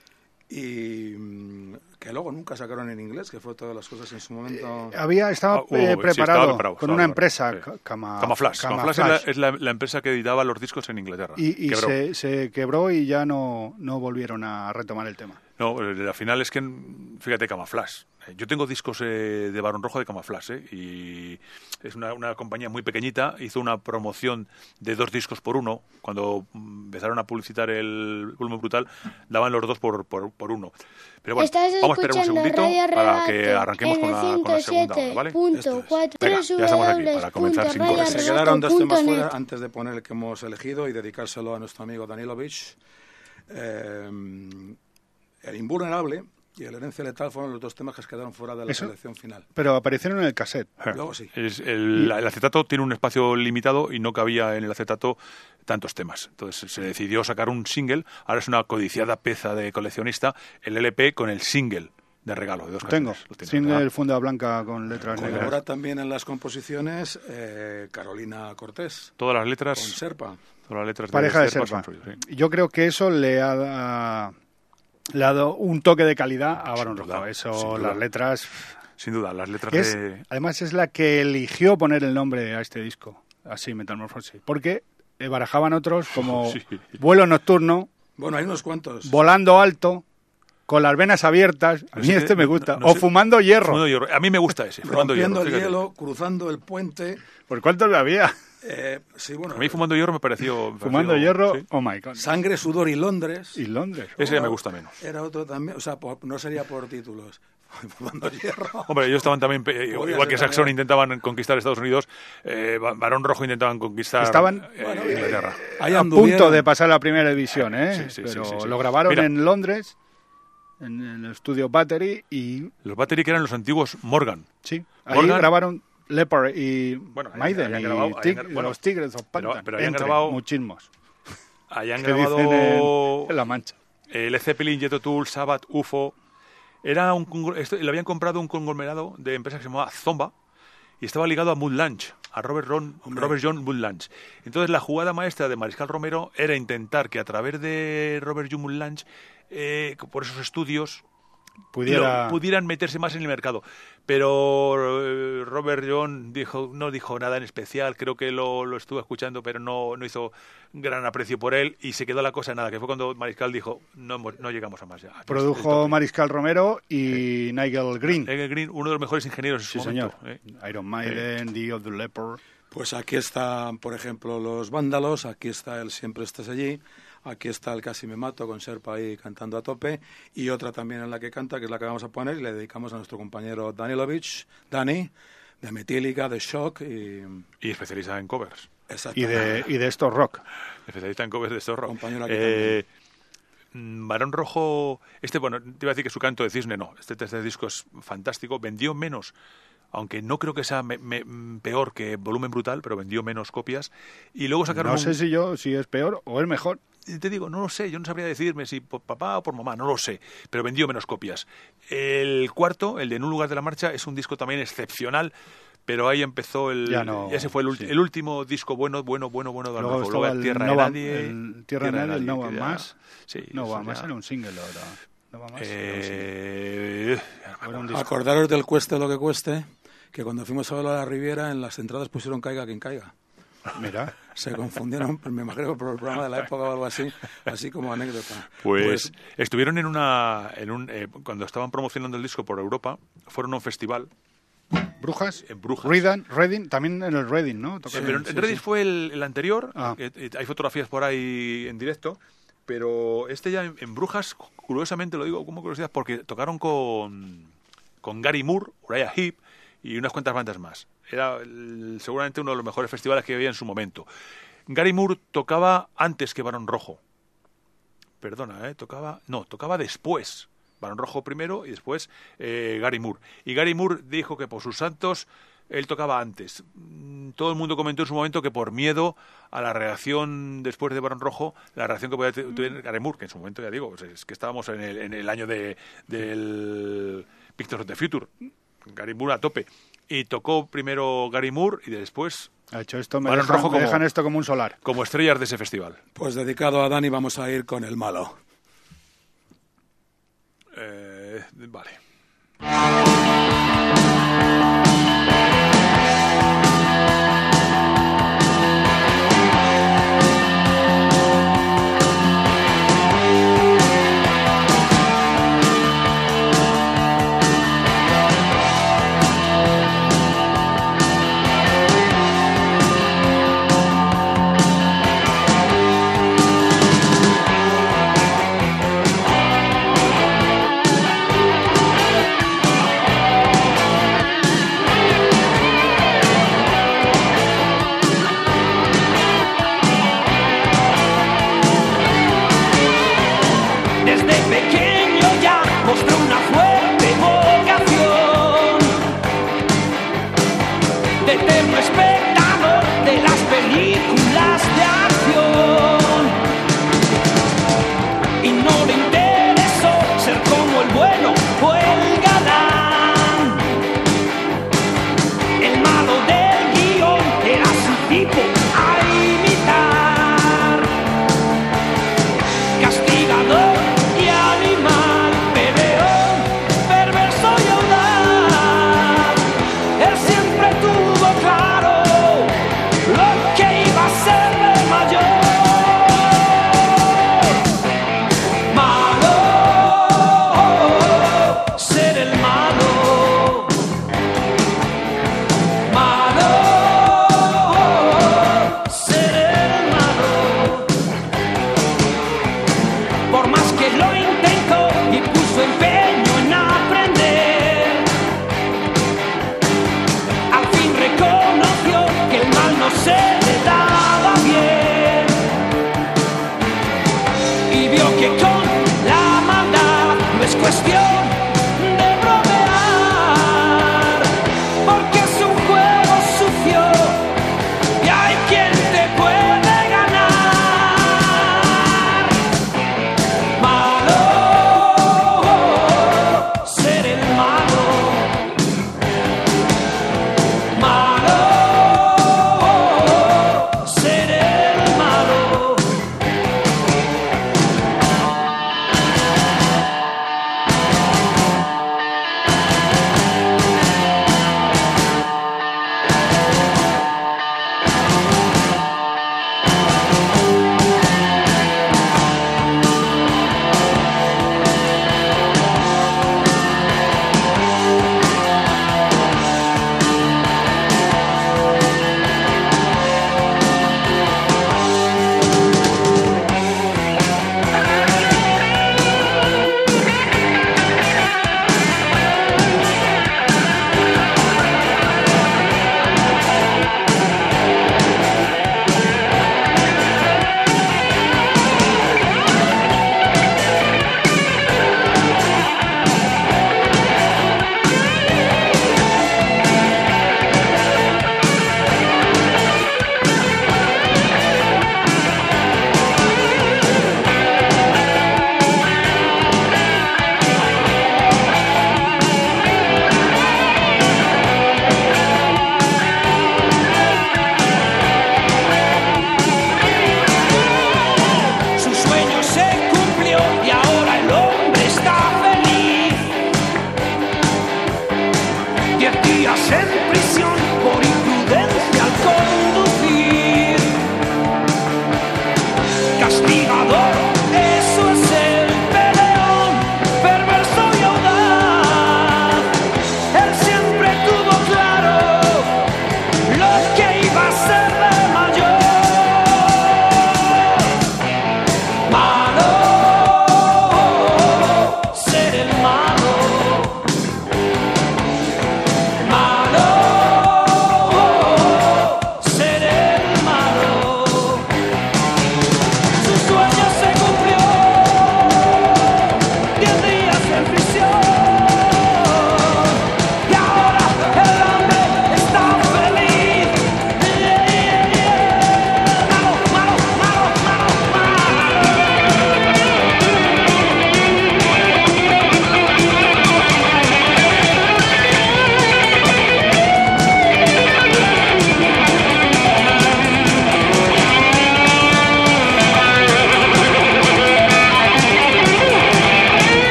y mm, que luego nunca sacaron en inglés, que fue todas las cosas en su momento. Había, estaba Ah, uh, eh, sí, preparado estaba preparado, con estaba una preparado, empresa, sí. Ca- Cama, Camaflash. Camaflash es, Camaflash. la, es la- la empresa que editaba los discos en Inglaterra. Y, y Quebró. se, se quebró y ya no, no volvieron a retomar el tema. No, al final es que, fíjate, Camaflash. Yo tengo discos eh, de Barón Rojo de Camaflash, ¿eh? Y es una, una compañía muy pequeñita. Hizo una promoción de dos discos por uno. Cuando mm, empezaron a publicitar el volumen brutal, daban los dos por, por, por uno. Pero bueno, Estás vamos a esperar un escuchando segundito Radio para Rebate que arranquemos en con el la, con la segunda hora, ¿vale? punto cuatro, Venga, ya estamos aquí para comenzar sin correr. Se quedaron dos temas fuera antes de poner el que hemos elegido y dedicárselo a nuestro amigo Danilovich. Eh, el Invulnerable y el Herencia Letal fueron los dos temas que quedaron fuera de la ¿Eso? selección final. Pero aparecieron en el cassette. Luego sí. Es el, el acetato tiene un espacio limitado y no cabía en el acetato tantos temas. Entonces se decidió sacar un single. Ahora es una codiciada pieza de coleccionista, el L P con el single de regalo de dos Tengo. canciones. Lo tienes, Sin ¿verdad? el funda blanca con letras Colabora negras. también en las composiciones eh, Carolina Cortés, Todas las con letras, Serpa. todas las letras Pareja de Serpa Serpa. son suyas, sí. Yo creo que eso le ha, le ha dado un toque de calidad a Barón Sin duda, Rojo. Eso, sin duda. las letras... Sin duda, las letras que es- de... además es la que eligió poner el nombre a este disco, así, Metamorfosis. Porque eh, barajaban otros como Sí. Vuelo Nocturno, Bueno, hay unos cuantos. Volando Alto, Con las venas abiertas. A No mí sé este qué- me no- gusta. no o sé- Fumando Hierro. Fumando hierro. A mí me gusta ese, Fumando Rompiendo hierro. el fíjate. hielo, cruzando el puente. ¿Por cuántos había? Eh, sí, bueno, A mí Fumando hierro me pareció... me Fumando pareció- Hierro, sí. oh my God. Sangre, Sudor y Londres. Y Londres. Ese ya me gusta menos. Era otro también, o sea, por- no sería por títulos. Fumando Hierro. Hombre, ellos estaban también, eh, Podría igual ser que Saxon también. intentaban conquistar Estados Unidos, eh, Ba- Barón Rojo intentaban conquistar Estaban, eh, bueno, Inglaterra. Ahí a anduvieron. punto de pasar la primera división, ¿eh? Sí, sí, Pero sí, sí, sí. lo grabaron Mira. en Londres, en el estudio Battery, y Los Battery que eran los antiguos Morgan. sí, ahí Morgan- grabaron Leopard y Bueno, habían- Maiden habían y grabado- Tig- habían gra- bueno, los Tigres of pero- Pantan, pero habían entre grabado- muchísimos Hayan que dicen grabado en, en La Mancha. el Led Zeppelin, Jethro Tull, Sabbath, U F O. Era un, conglo- esto- le habían comprado un conglomerado de empresas que se llamaba Zomba y estaba ligado a Mutt Lange, a Robert, Ron, Robert John Mutt Lange. Entonces la jugada maestra de Mariscal Romero era intentar que a través de Robert John Mutt Lange, eh, por esos estudios, Pudiera... lo- pudieran meterse más en el mercado. Pero eh, Robert John dijo, no dijo nada en especial, creo que lo, lo estuvo escuchando, pero no, no hizo gran aprecio por él y se quedó la cosa en nada, que fue cuando Mariscal dijo, no, hemos- no llegamos a más ya. Aquí es el Produjo tope. Mariscal Romero y Nigel Green. Nigel Green, uno de los mejores ingenieros en Sí, su señor. momento. ¿eh? Iron Maiden, The of the Leopard. Pues aquí están, por ejemplo, los Vándalos, aquí está el Siempre Estés Allí, aquí está el Casi Me Mato con Serpa ahí cantando a tope, y otra también en la que canta, que es la que vamos a poner, y le dedicamos a nuestro compañero Danilovich, Dani, de Metallica, de Shock, y... Y especialista en covers. Y de, y de estos rock. Especialista en covers de Zorro. Compañero aquí Eh, mm, Barón Rojo, este, bueno, te iba a decir que su canto de cisne, no. Este tercer disco es fantástico. Vendió menos, aunque no creo que sea me- me- mm, peor que Volumen Brutal, pero vendió menos copias. Y luego sacaron No un- sé si yo si es peor o es mejor. Te digo, no lo sé, yo no sabría decirme si por papá o por mamá, no lo sé, pero vendió menos copias. El cuarto, el de En un lugar de la marcha, es un disco también excepcional, pero ahí empezó el... Ya no, ese fue el, ulti- sí. el último disco bueno, bueno, bueno, bueno de Luego Barón Rojo. estaba el Tierra No de va- Nadie... el Tierra de Nadie, el No va que ya- más. Sí, No eso va más, ya- era un single ahora. No va más. era un single. Eh, Era un disco. Acordaros del Cueste lo que cueste, que cuando fuimos a ver a la Riviera, en las entradas pusieron Caiga quien caiga. Mira. Se confundieron, me imagino, por el programa de la época o algo así, así como anécdota. Pues, Pues estuvieron en una... En un, eh, cuando estaban promocionando el disco por Europa, fueron a un festival. Brujas. En Brujas. Reading, Reading, también en el Reading, ¿no? Sí, Tocaron. pero en Sí, Reddit sí. fue el, el anterior. Ah. Eh, eh, hay fotografías por ahí en directo. Pero este ya en, en Brujas, curiosamente lo digo como curiosidad, porque tocaron con, con Gary Moore, Uriah Heep y unas cuantas bandas más. Era el- seguramente uno de los mejores festivales que había en su momento. Gary Moore tocaba antes que Barón Rojo. Perdona, ¿eh? Tocaba... No, tocaba después. Barón Rojo primero y después eh, Gary Moore. Y Gary Moore dijo que por sus santos él tocaba antes. Mm, Todo el mundo comentó en su momento que por miedo a la reacción después de Barón Rojo, la reacción que podía te- tener Gary Moore, que en su momento, ya digo, pues es que estábamos en el, en el año de, del Pictures of the Future. Gary Moore a tope. Y tocó primero Gary Moore y después Ha hecho esto, me, Barón dejan, Rojo me como- dejan esto como un solar. como estrellas de ese festival. Pues dedicado a Dani vamos a ir con El Malo. Eh, vale. Desde pequeño ya mostré una fuerte vocación de eterno espectador de las películas de acción. Y no le interesó ser como el bueno o el galán. El malo del guión era su tipo a imitar. Castigador y animal, peleón, perverso y audaz. Él siempre tuvo claro lo que iba a ser de mayor. Malo, ser el malo. Malo, ser el malo. Por más que lo intentó y puso empeño en aprender, al fin reconoció que el mal no se le daba bien. Y vio que con la maldad no es cuestión de bromear, porque es un juego sucio y hay quien te puede ganar. Malo, ser el malo. Malo, ser el malo.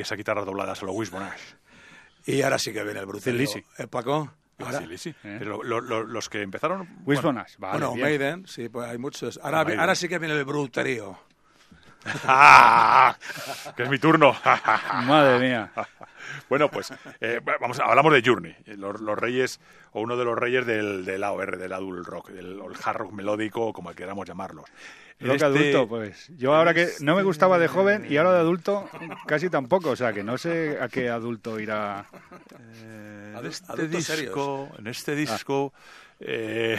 esas guitarras dobladas a los Wishbone Ash. Y ahora sí que viene el brutal. Lizzy. ¿Eh, Paco? Ah, Ahora- sí, sí, sí. ¿Eh? Pero lo- lo- los que empezaron... Wishbone Ash, vale, bueno, bien. Maiden, sí, pues hay muchos. Ahora, Maiden. ahora sí que viene el bruterío. ¡Ah! Que es mi turno. Madre mía. Bueno, pues eh, vamos, hablamos de Journey, los, los reyes, o uno de los reyes del, del A O R, del adult rock, del o el hard rock melódico, como queramos llamarlos. En Rock este- adulto, pues. Yo ahora que no me gustaba de joven y ahora de adulto casi tampoco. O sea, que no sé a qué adulto irá. Eh, en Adu- este adultos disco, en este disco eh,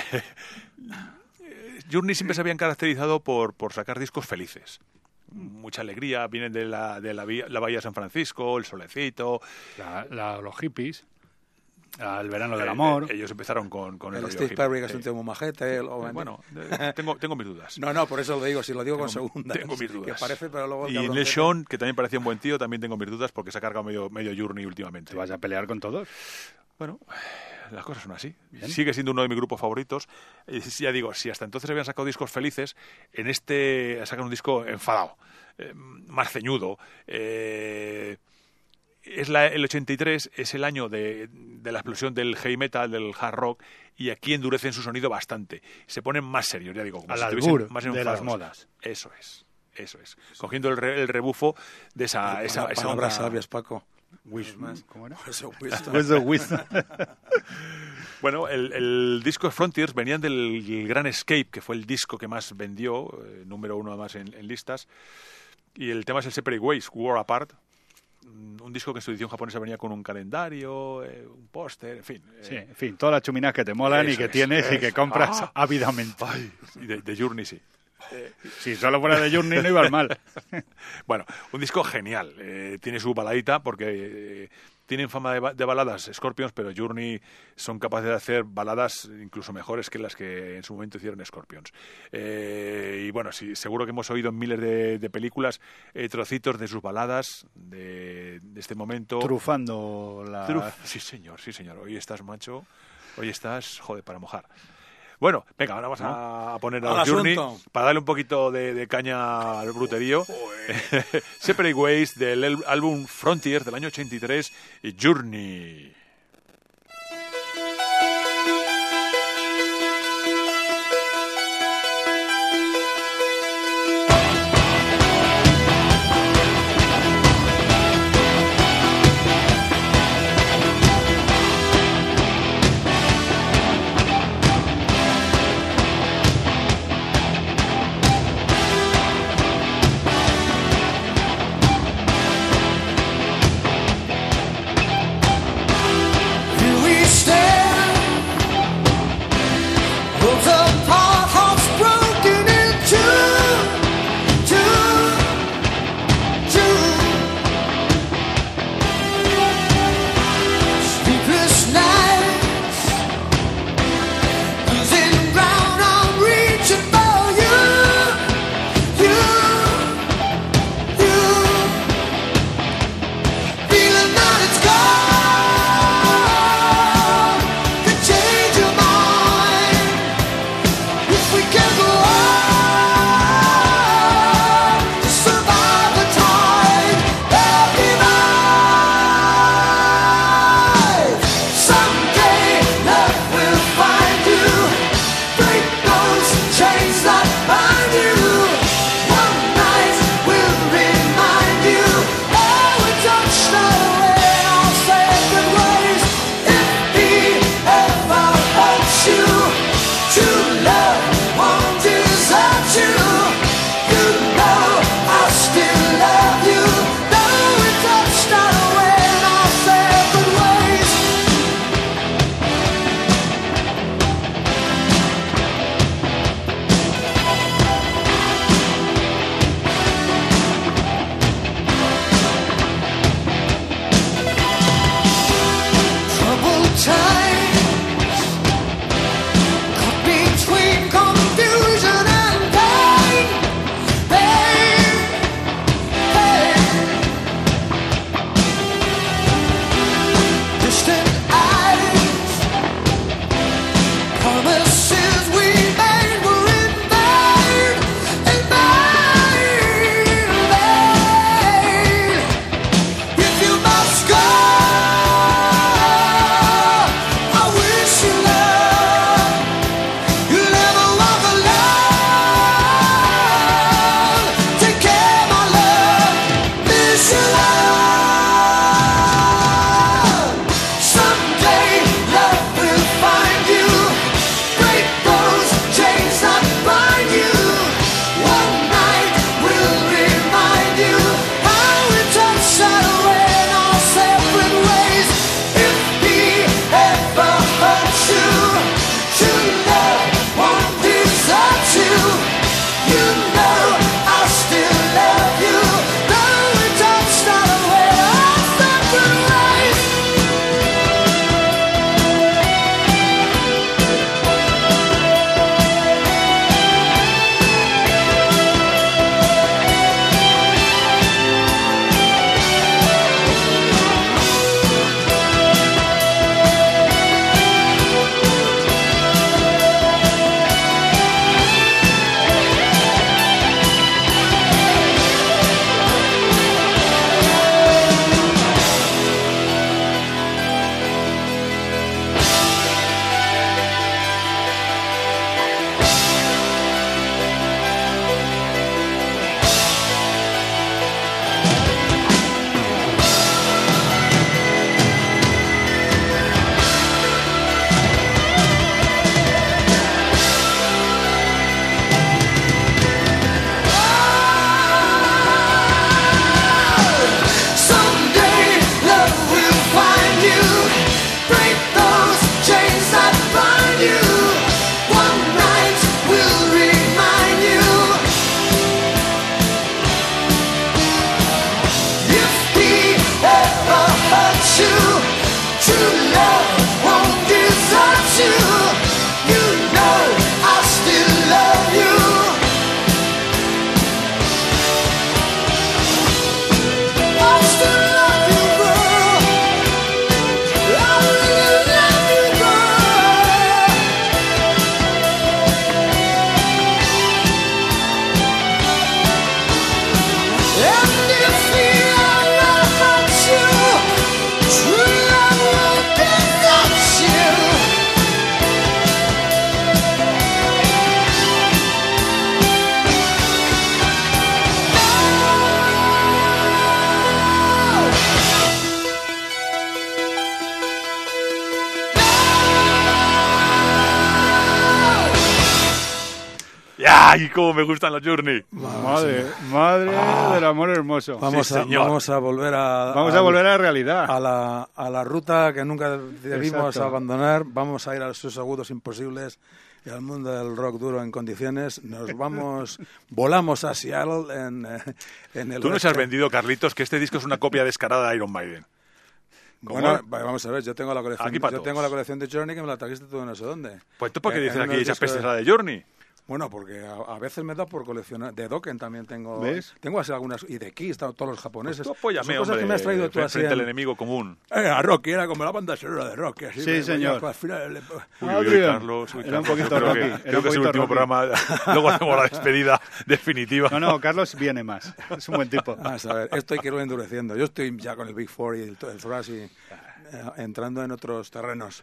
Journey siempre se habían caracterizado por, por sacar discos felices. Mucha alegría, vienen de la, de la, vía- la Bahía de San Francisco, el solecito. La- la- los hippies, el verano del Eh, amor. eh, ellos empezaron con, con el, El rollo Steve hippie. Perry, que es Sí. un tío muy majete. el- o- Eh, Bueno, eh, tengo, tengo mis dudas. No, no, por eso lo digo, si lo digo con Tengo- segunda. tengo mis dudas. Que parece, pero luego... el Y cabrón Neil tiene- Sean, que también parecía un buen tío, también tengo mis dudas porque se ha cargado medio, medio Journey últimamente. ¿Te vas a pelear con todos? Bueno, las cosas son así. Sigue siendo uno de mis grupos favoritos. Y si- ya digo, si hasta entonces habían sacado discos felices, en este sacan un disco enfadado, eh, más ceñudo. eh, es la- el ochenta y tres es el año de, de la explosión del heavy metal, del hard rock, y aquí endurecen su sonido bastante. Se ponen más serios, ya digo, como Al si estuviesen albur más de las enfadados. modas. Eso es, eso es. Cogiendo el, re- el rebufo de esa, esa, Palabras esa onda- sabias, Paco. Wisdom. ¿Cómo era? Eso, Winston. Pues de Wisdom. Bueno, el, el disco de Frontiers venían del el Gran Escape, que fue el disco que más vendió, eh, número uno además en, en listas. Y el tema es el Separate Ways, War Apart. Mm, Un disco que en su edición japonesa venía con un calendario, eh, un póster, en fin. eh, Sí, en fin, todas las chuminas que te molan y Eso que es, tienes y que eso. compras Ah. ávidamente. y de, de Journey, sí. Si solo fuera de Journey no iba mal. Bueno, un disco genial. Eh, tiene su baladita porque eh, tienen fama de, ba- de baladas Scorpions, pero Journey son capaces de hacer baladas incluso mejores que las que en su momento hicieron Scorpions. Eh, y bueno, sí, seguro que hemos oído en miles de, de películas eh, trocitos de sus baladas de, de este momento. Trufando la... Truf. Sí, señor, sí, señor. Hoy estás macho, hoy estás, joder, para mojar. Bueno, venga, ahora vamos a, a poner a Al los Journey asunto. para darle un poquito de, de caña al bruterío. Separate Ways del el- álbum Frontiers del año ochenta y tres y Journey. Thank ¡Ay, cómo me gustan los Journey! Madre, madre Ah. del amor hermoso. Vamos, Sí, a, señor. vamos a volver a... Vamos a volver a la realidad. a la, a la ruta que nunca debimos Exacto. abandonar. Vamos a ir a sus agudos imposibles y al mundo del rock duro en condiciones. Nos vamos, volamos a Seattle en, eh, en el Tú nos oeste. has vendido, Carlitos, que este disco es una copia descarada de Iron Maiden. ¿Cómo? Bueno, va- vamos a ver, yo tengo la colección, Aquí para yo todos. tengo la colección de Journey que me la trajiste tú de no sé dónde. Pues tú, ¿por qué Eh, dicen en aquí unos esas discos pestes de- la de Journey? Bueno, porque a, a veces me da por coleccionar. De Dokken también tengo. ¿Ves? Tengo así algunas. Y de Kiss, todos los japoneses. Tú apóyame, Son cosas hombre, que me has traído tú así. frente al en- enemigo común. Era Rocky, era como la banda sonora de Rocky. Así, Sí, me- señor. al final le- Uy, uy, uy, Adrián. Carlos, uy, Era un Carlos, poquito creo Rocky, que, era creo un que es el poquito último Rocky. programa. Luego hacemos la despedida definitiva. No, no, Carlos viene más. Es un buen tipo. Vamos a ver, esto hay que irlo endureciendo. Yo estoy ya con el Big Four y el, el thrash y eh, entrando en otros terrenos.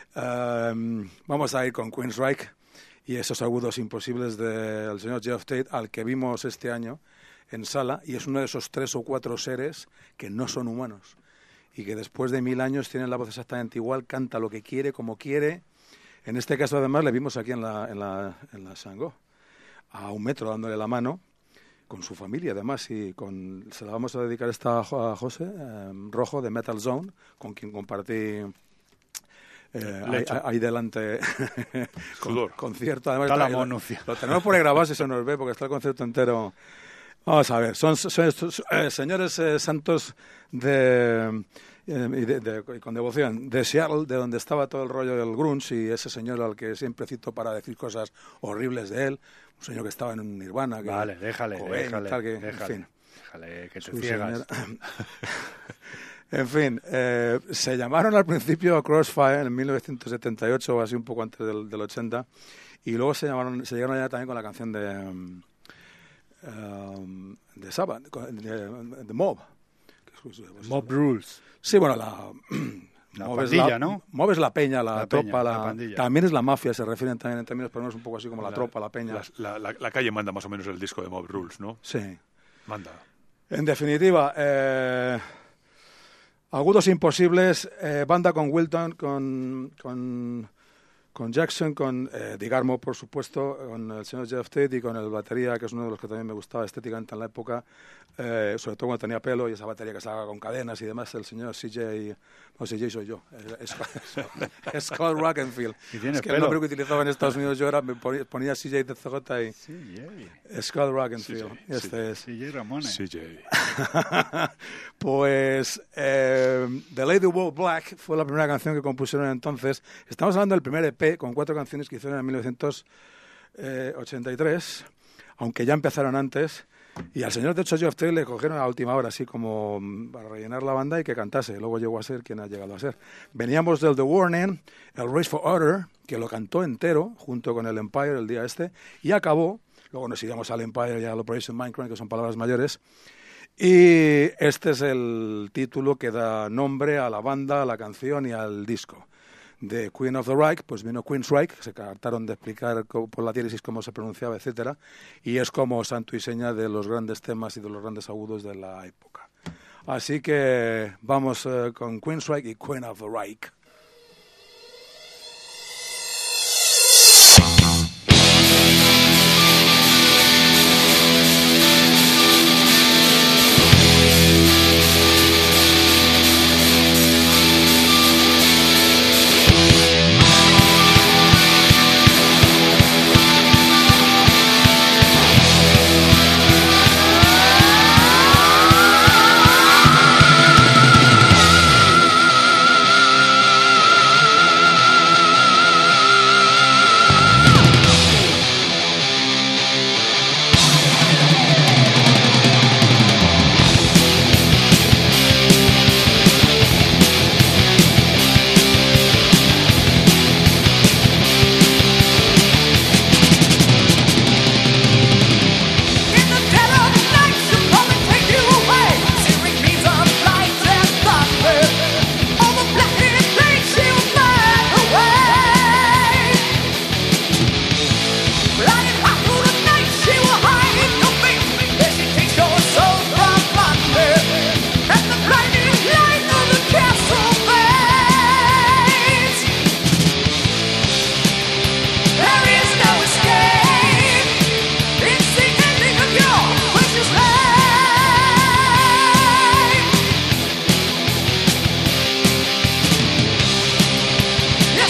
Um, vamos a ir con Queensryche y esos agudos imposibles del señor Geoff Tate, al que vimos este año en sala, y es uno de esos tres o cuatro seres que no son humanos y que después de mil años tienen la voz exactamente igual, canta lo que quiere, como quiere. En este caso, además, le vimos aquí en la, en la, en la Sangó, a un metro dándole la mano, con su familia además, y con, se la vamos a dedicar esta a Jo- a José eh, Rojo de Metal Zone, con quien compartí eh, ahí, Lecho. ahí delante con, Sudor. concierto. Además, Está la está- monucia. lo tenemos por ahí grabado si se nos ve, porque está el concierto entero. Vamos a ver, son, son estos, eh, señores eh, santos de, eh, y de- de- y con devoción de Seattle, de donde estaba todo el rollo del grunge, y ese señor al que siempre cito para decir cosas horribles de él, un señor que estaba en un Nirvana. Que, Vale, déjale, Cobain y déjale, tal, que, déjale. En fin, Déjale, que te su ciegas. señor- En fin, eh, se llamaron al principio Crossfire en mil novecientos setenta y ocho o así un poco antes del, del ochenta, y luego se llamaron, se llegaron allá también con la canción de um, um, de Sabbath, con- de, de Mob. que es justo- pues, Mob Rules. Sí, bueno, la La Mob es pandilla, la, ¿no? Mob es la peña, la, La tropa, peña, la, la pandilla. también es la mafia, se refieren también en términos, pero no es un poco así como la, tropa, la peña. La, la- la calle manda más o menos el disco de Mob Rules, ¿no? Sí. Manda. En definitiva, eh, agudos imposibles, eh, banda con Wilton, con, con, con Jackson, con eh, Digarmo, por supuesto, con el señor Geoff Tate y con el batería, que es uno de los que también me gustaba estéticamente en la época, eh, sobre todo cuando tenía pelo y esa batería que estaba con cadenas y demás, el señor C J, no, C J soy yo, es, es, es Scott Rockenfield. Y tienes Es que el pelo. nombre que utilizaba en Estados Unidos yo era, me ponía, ponía C J de C J y Sí, yeah. Scott Rockenfield. C J, Y este es. Sí, J. Ramones. C J. Pues eh, The Lady Wore Black fue la primera canción que compusieron entonces. Estamos hablando del primer E P con cuatro canciones que hicieron en mil novecientos ochenta y tres, aunque ya empezaron antes. Y al señor de hecho Geoff Tate le cogieron a la última hora, así como mm, para rellenar la banda y que cantase. Luego llegó a ser quien ha llegado a ser. Veníamos del The Warning, el Race for Order, que lo cantó entero junto con el Empire el día este, y acabó. Luego nos íbamos al Empire y al Operation Mindcrime, que son palabras mayores. Y este es el título que da nombre a la banda, a la canción y al disco. De Queen of the Reich, pues vino Queensryche, se trataron de explicar co- por la diéresis cómo se pronunciaba, etcétera, y es como santo y seña de los grandes temas y de los grandes agudos de la época. Así que vamos eh, con Queensryche y Queen of the Reich. Thank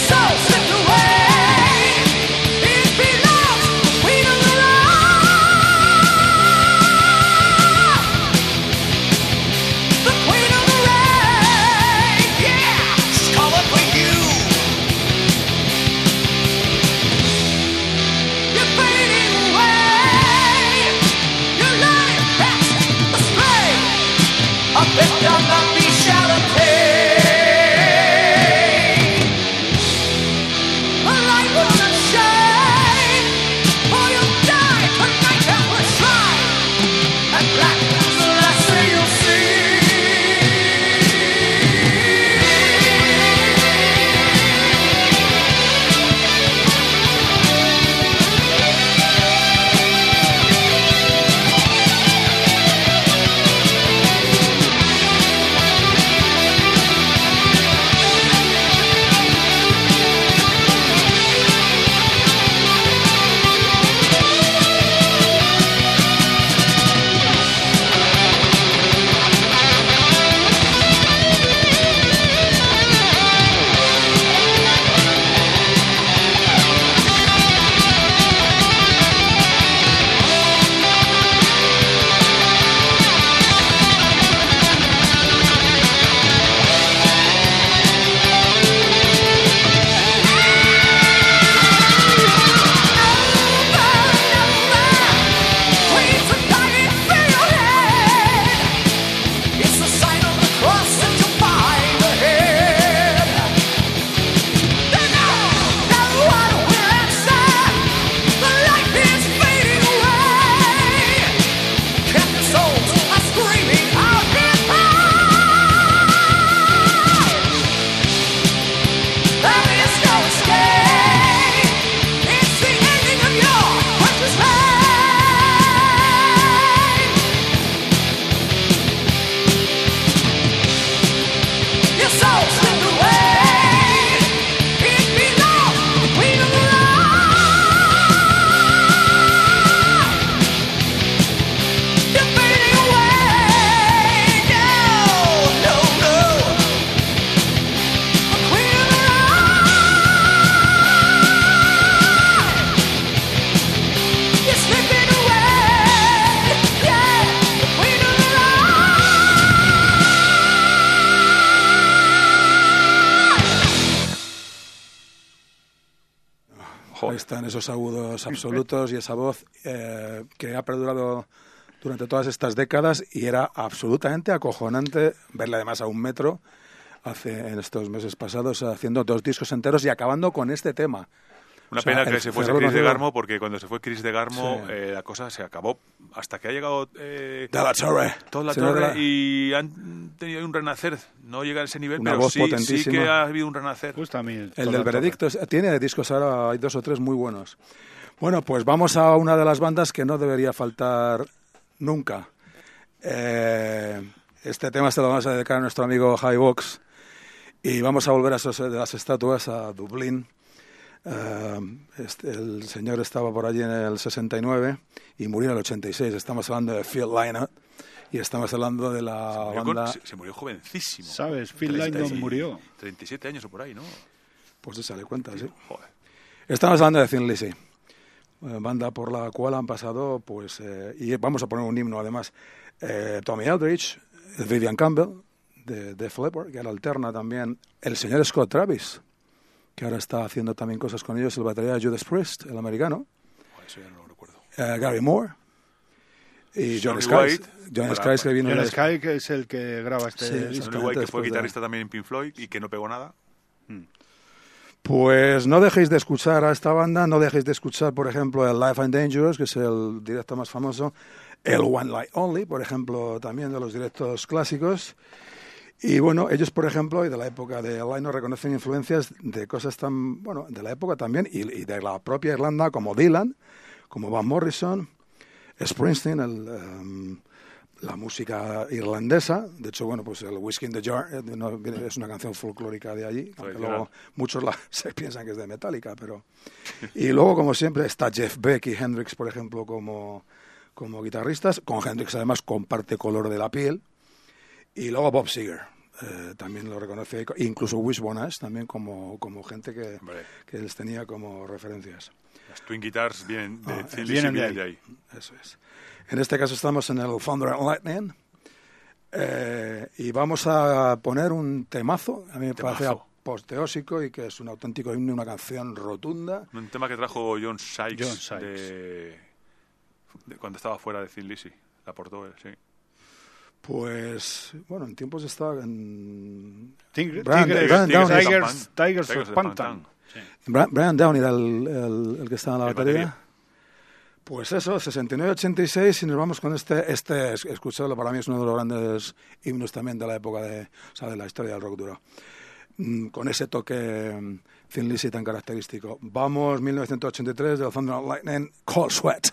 Ahí están esos agudos absolutos y esa voz eh, que ha perdurado durante todas estas décadas y era absolutamente acojonante verla además a un metro hace en estos meses pasados haciendo dos discos enteros y acabando con este tema. Una O sea, pena que el se fuese Ferrero Chris de Nacido- Garmo, porque cuando se fue Chris de Garmo Sí. eh, la cosa se acabó. Hasta que ha llegado eh, De la Torre. toda la Señor de torre la- y han tenido un renacer. No llega a ese nivel, Una pero voz sí, sí potentísima. que ha habido un renacer. Gusta a mí. El toda del la veredicto es- tiene discos ahora, hay dos o tres muy buenos. Bueno, pues vamos a una de las bandas que no debería faltar nunca. Eh, este tema se lo vamos a dedicar a nuestro amigo Highbox y vamos a volver a esos de las estatuas a Dublín. Eh, este, el señor estaba por allí en el sesenta y nueve y murió en el ochenta y seis. Estamos hablando de Phil Lynott y estamos hablando de la Se murió, con- banda... se- se murió jovencísimo. ¿Sabes? Phil treinta y- Lynott murió. treinta y siete años o por ahí, ¿no? Pues se sale cuenta, sí. Joder. Estamos hablando de Thin Lizzy, eh, banda por la cual han pasado, pues, eh, y vamos a poner un himno además, eh, Tommy Aldridge, Vivian Campbell, de Def Leppard, que ahora alterna también, el señor Scott Travis, que ahora está haciendo también cosas con ellos, el batería de Judas Priest, el americano, Joder, eso ya no lo recuerdo. eh, Gary Moore, y John Johnny Skies, White, John para- Skies que vino John de- Sky, que es el que graba este Sí, disco. Johnny exactamente, White, que fue después de- guitarrista también en Pink Floyd y que no pegó nada. Pues no dejéis de escuchar a esta banda, no dejéis de escuchar, por ejemplo, el Life and Dangerous, que es el directo más famoso, el One Light Only, por ejemplo, también de los directos clásicos. Y bueno, ellos, por ejemplo, y de la época de Lino reconocen influencias de cosas tan, bueno, de la época también, y, y de la propia Irlanda, como Dylan, como Van Morrison, Springsteen, el, em, la música irlandesa. De hecho, bueno, pues el Whiskey in the Jar eh, no, viene- es una canción folclórica de allí, aunque Tradicional. luego muchos la, se piensan que es de Metallica, pero... Y luego, como siempre, está Jeff Beck y Hendrix, por ejemplo, como, como guitarristas. Con Hendrix, además, comparte color de la piel. Y luego Bob Seger, eh, también lo reconoce, incluso Wishbone Ash también como, como gente que, que les tenía como referencias. Las Twin Guitars vienen de, Ah, Thin Lizzy, vienen de vienen de ahí. ahí. Eso es. En este caso estamos en el Thunder and Lightning eh, y vamos a poner un temazo, a mí me Temazo. parece apoteósico y que es un auténtico himno, una canción rotunda. Un tema que trajo John Sykes, John Sykes. De, de cuando estaba fuera de Thin Lizzy. La aportó él, sí. Pues, bueno, en tiempos estaba en... Tigre- Brian- Tigres, Brian Tigers, Downey. Tigers, Tigers Tigers of of Pantan. Sí. Bra- Brian Downey era el, el, el que estaba en la El batería. batería. Pues eso, sesenta y nueve ochenta y seis y nos vamos con este, este, es- escuchadlo, para mí es uno de los grandes himnos también de la época de, o sea, de la historia del rock duro. Mm, Con ese toque mm, Thin Lizzy tan característico. Vamos, mil novecientos ochenta y tres, del Thunder and Lightning, Cold Sweat.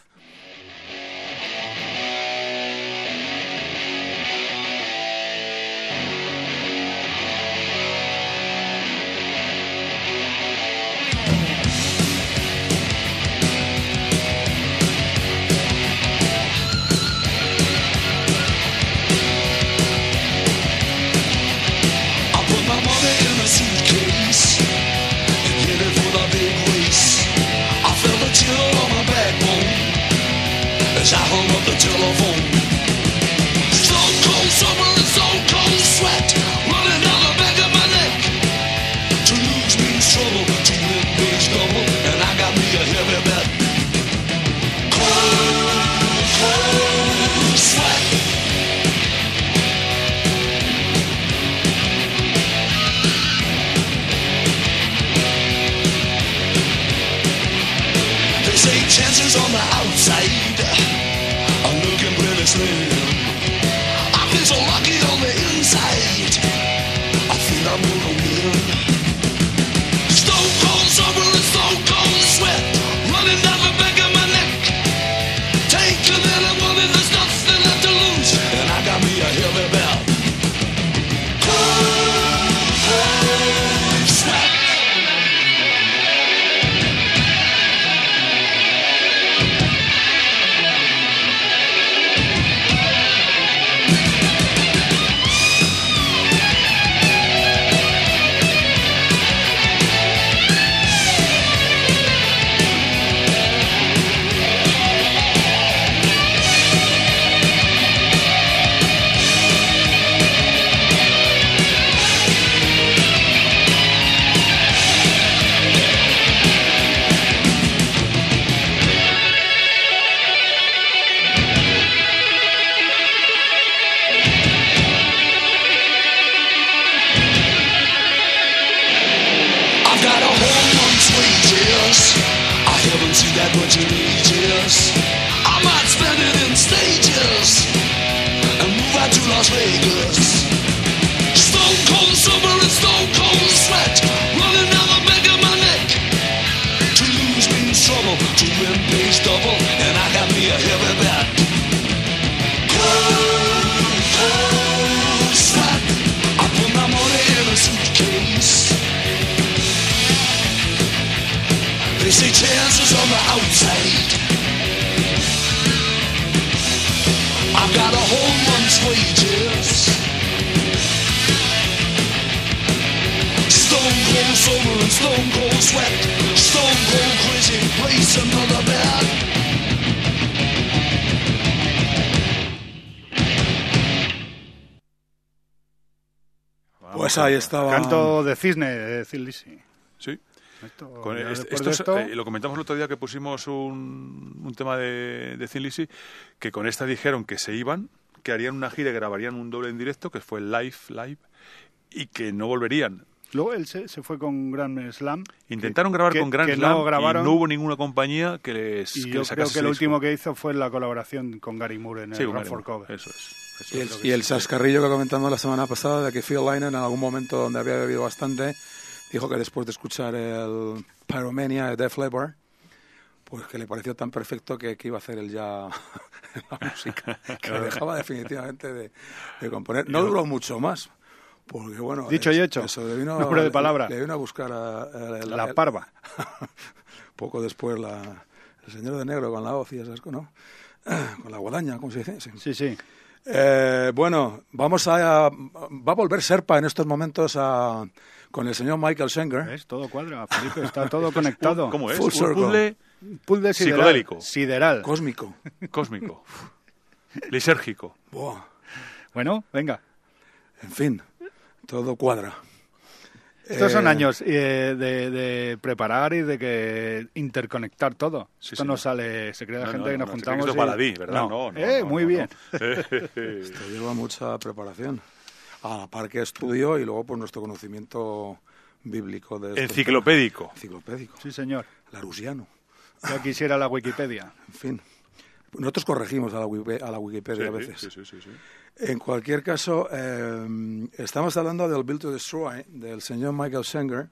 I put my money in a suitcase and headed for the big race. I felt a chill on my backbone as I hung up the telephone. Stone cold summer and stone cold sweat running down the back of my neck. To lose means trouble, to win means double, and I got me a heavy bet. Cold, cold sweat. They say chances on the outside are looking pretty slim. I feel so lucky on the inside. I feel I'm gonna win. Stone cold summer and stone cold sweat running down the back of my neck. Take a little money, there's nothing left to lose, and I got me a heavy bet. Cold, cold sweat. I've got a whole month's wages. I haven't seen that much in ages. I might spend it in stages and move out to Las Vegas. Stone cold summer and stone cold sweat running down the back of my neck. To lose means trouble, to win pays double, and I got me a heavy bet. Cold, cold sweat. I put my money in a suitcase. They say chances on the outside. I've got a whole month's wages. Stone cold summer and stone cold sweat. Stone cold crazy, place another bet. Pues ahí estaba. Canto de cisne de Thin Lizzy. Sí. Esto, Con ya es- después esto de es- esto, eh, lo comentamos el otro día que pusimos un, un tema de, de Thin Lizzy, que con esta dijeron que se iban, que harían una gira y grabarían un doble en directo, que fue Live, Live, y que no volverían. luego él se, se fue con Grand Slam. Intentaron que- grabar que- con Grand que Slam no grabaron, y no hubo ninguna compañía que les y que yo les creo sacase que lo ese último disco. que hizo fue la colaboración con Gary Moore en el Sí, con Run Gary for Moore. Cover. Eso es. Eso Y el, es lo y que el sí. chascarrillo que comentamos la semana pasada de que Phil Lynott en algún momento donde había bebido bastante dijo que después de escuchar el Pyromania de Def Leppard pues que le pareció tan perfecto que, que iba a hacer él ya la música, que lo dejaba definitivamente de, de componer. No duró mucho más, porque bueno... Dicho y hecho, eso, le vino, nombre de palabra. Le, le vino a buscar a, a- a- La el- parva. poco después la, el señor de negro con la hoz y esas cosas, ¿no? Con la guadaña, ¿cómo se dice? Sí. Sí, sí. Eh, bueno, vamos a, va a volver Serpa en estos momentos a, con el señor Michael Schenker. ¿Ves? Todo cuadra, Felipe, está todo conectado. ¿Cómo es? Full Un circle. puzzle Puzzle sideral. Psicodélico. Sideral. Cósmico. cósmico, lisérgico. Buah. Bueno, venga. En fin, todo cuadra. Estos son Eh, años eh, de, de preparar y de que interconectar todo. Sí, Esto sí, no no. sale, se cree la No, gente no, que no, nos no, juntamos. esto es y- baladí, ¿verdad? No. No, no, eh, no, muy no, bien. Esto lleva mucha preparación. A par que estudio y luego por nuestro conocimiento bíblico de estos Enciclopédico. temas. Enciclopédico. Sí, señor. Larusiano. Ya quisiera la Wikipedia. En fin. Nosotros corregimos a la, Wiki- a la Wikipedia a veces. Sí, sí, sí, sí. En cualquier caso, eh, estamos hablando del Build to Destroy, del señor Michael Schenker,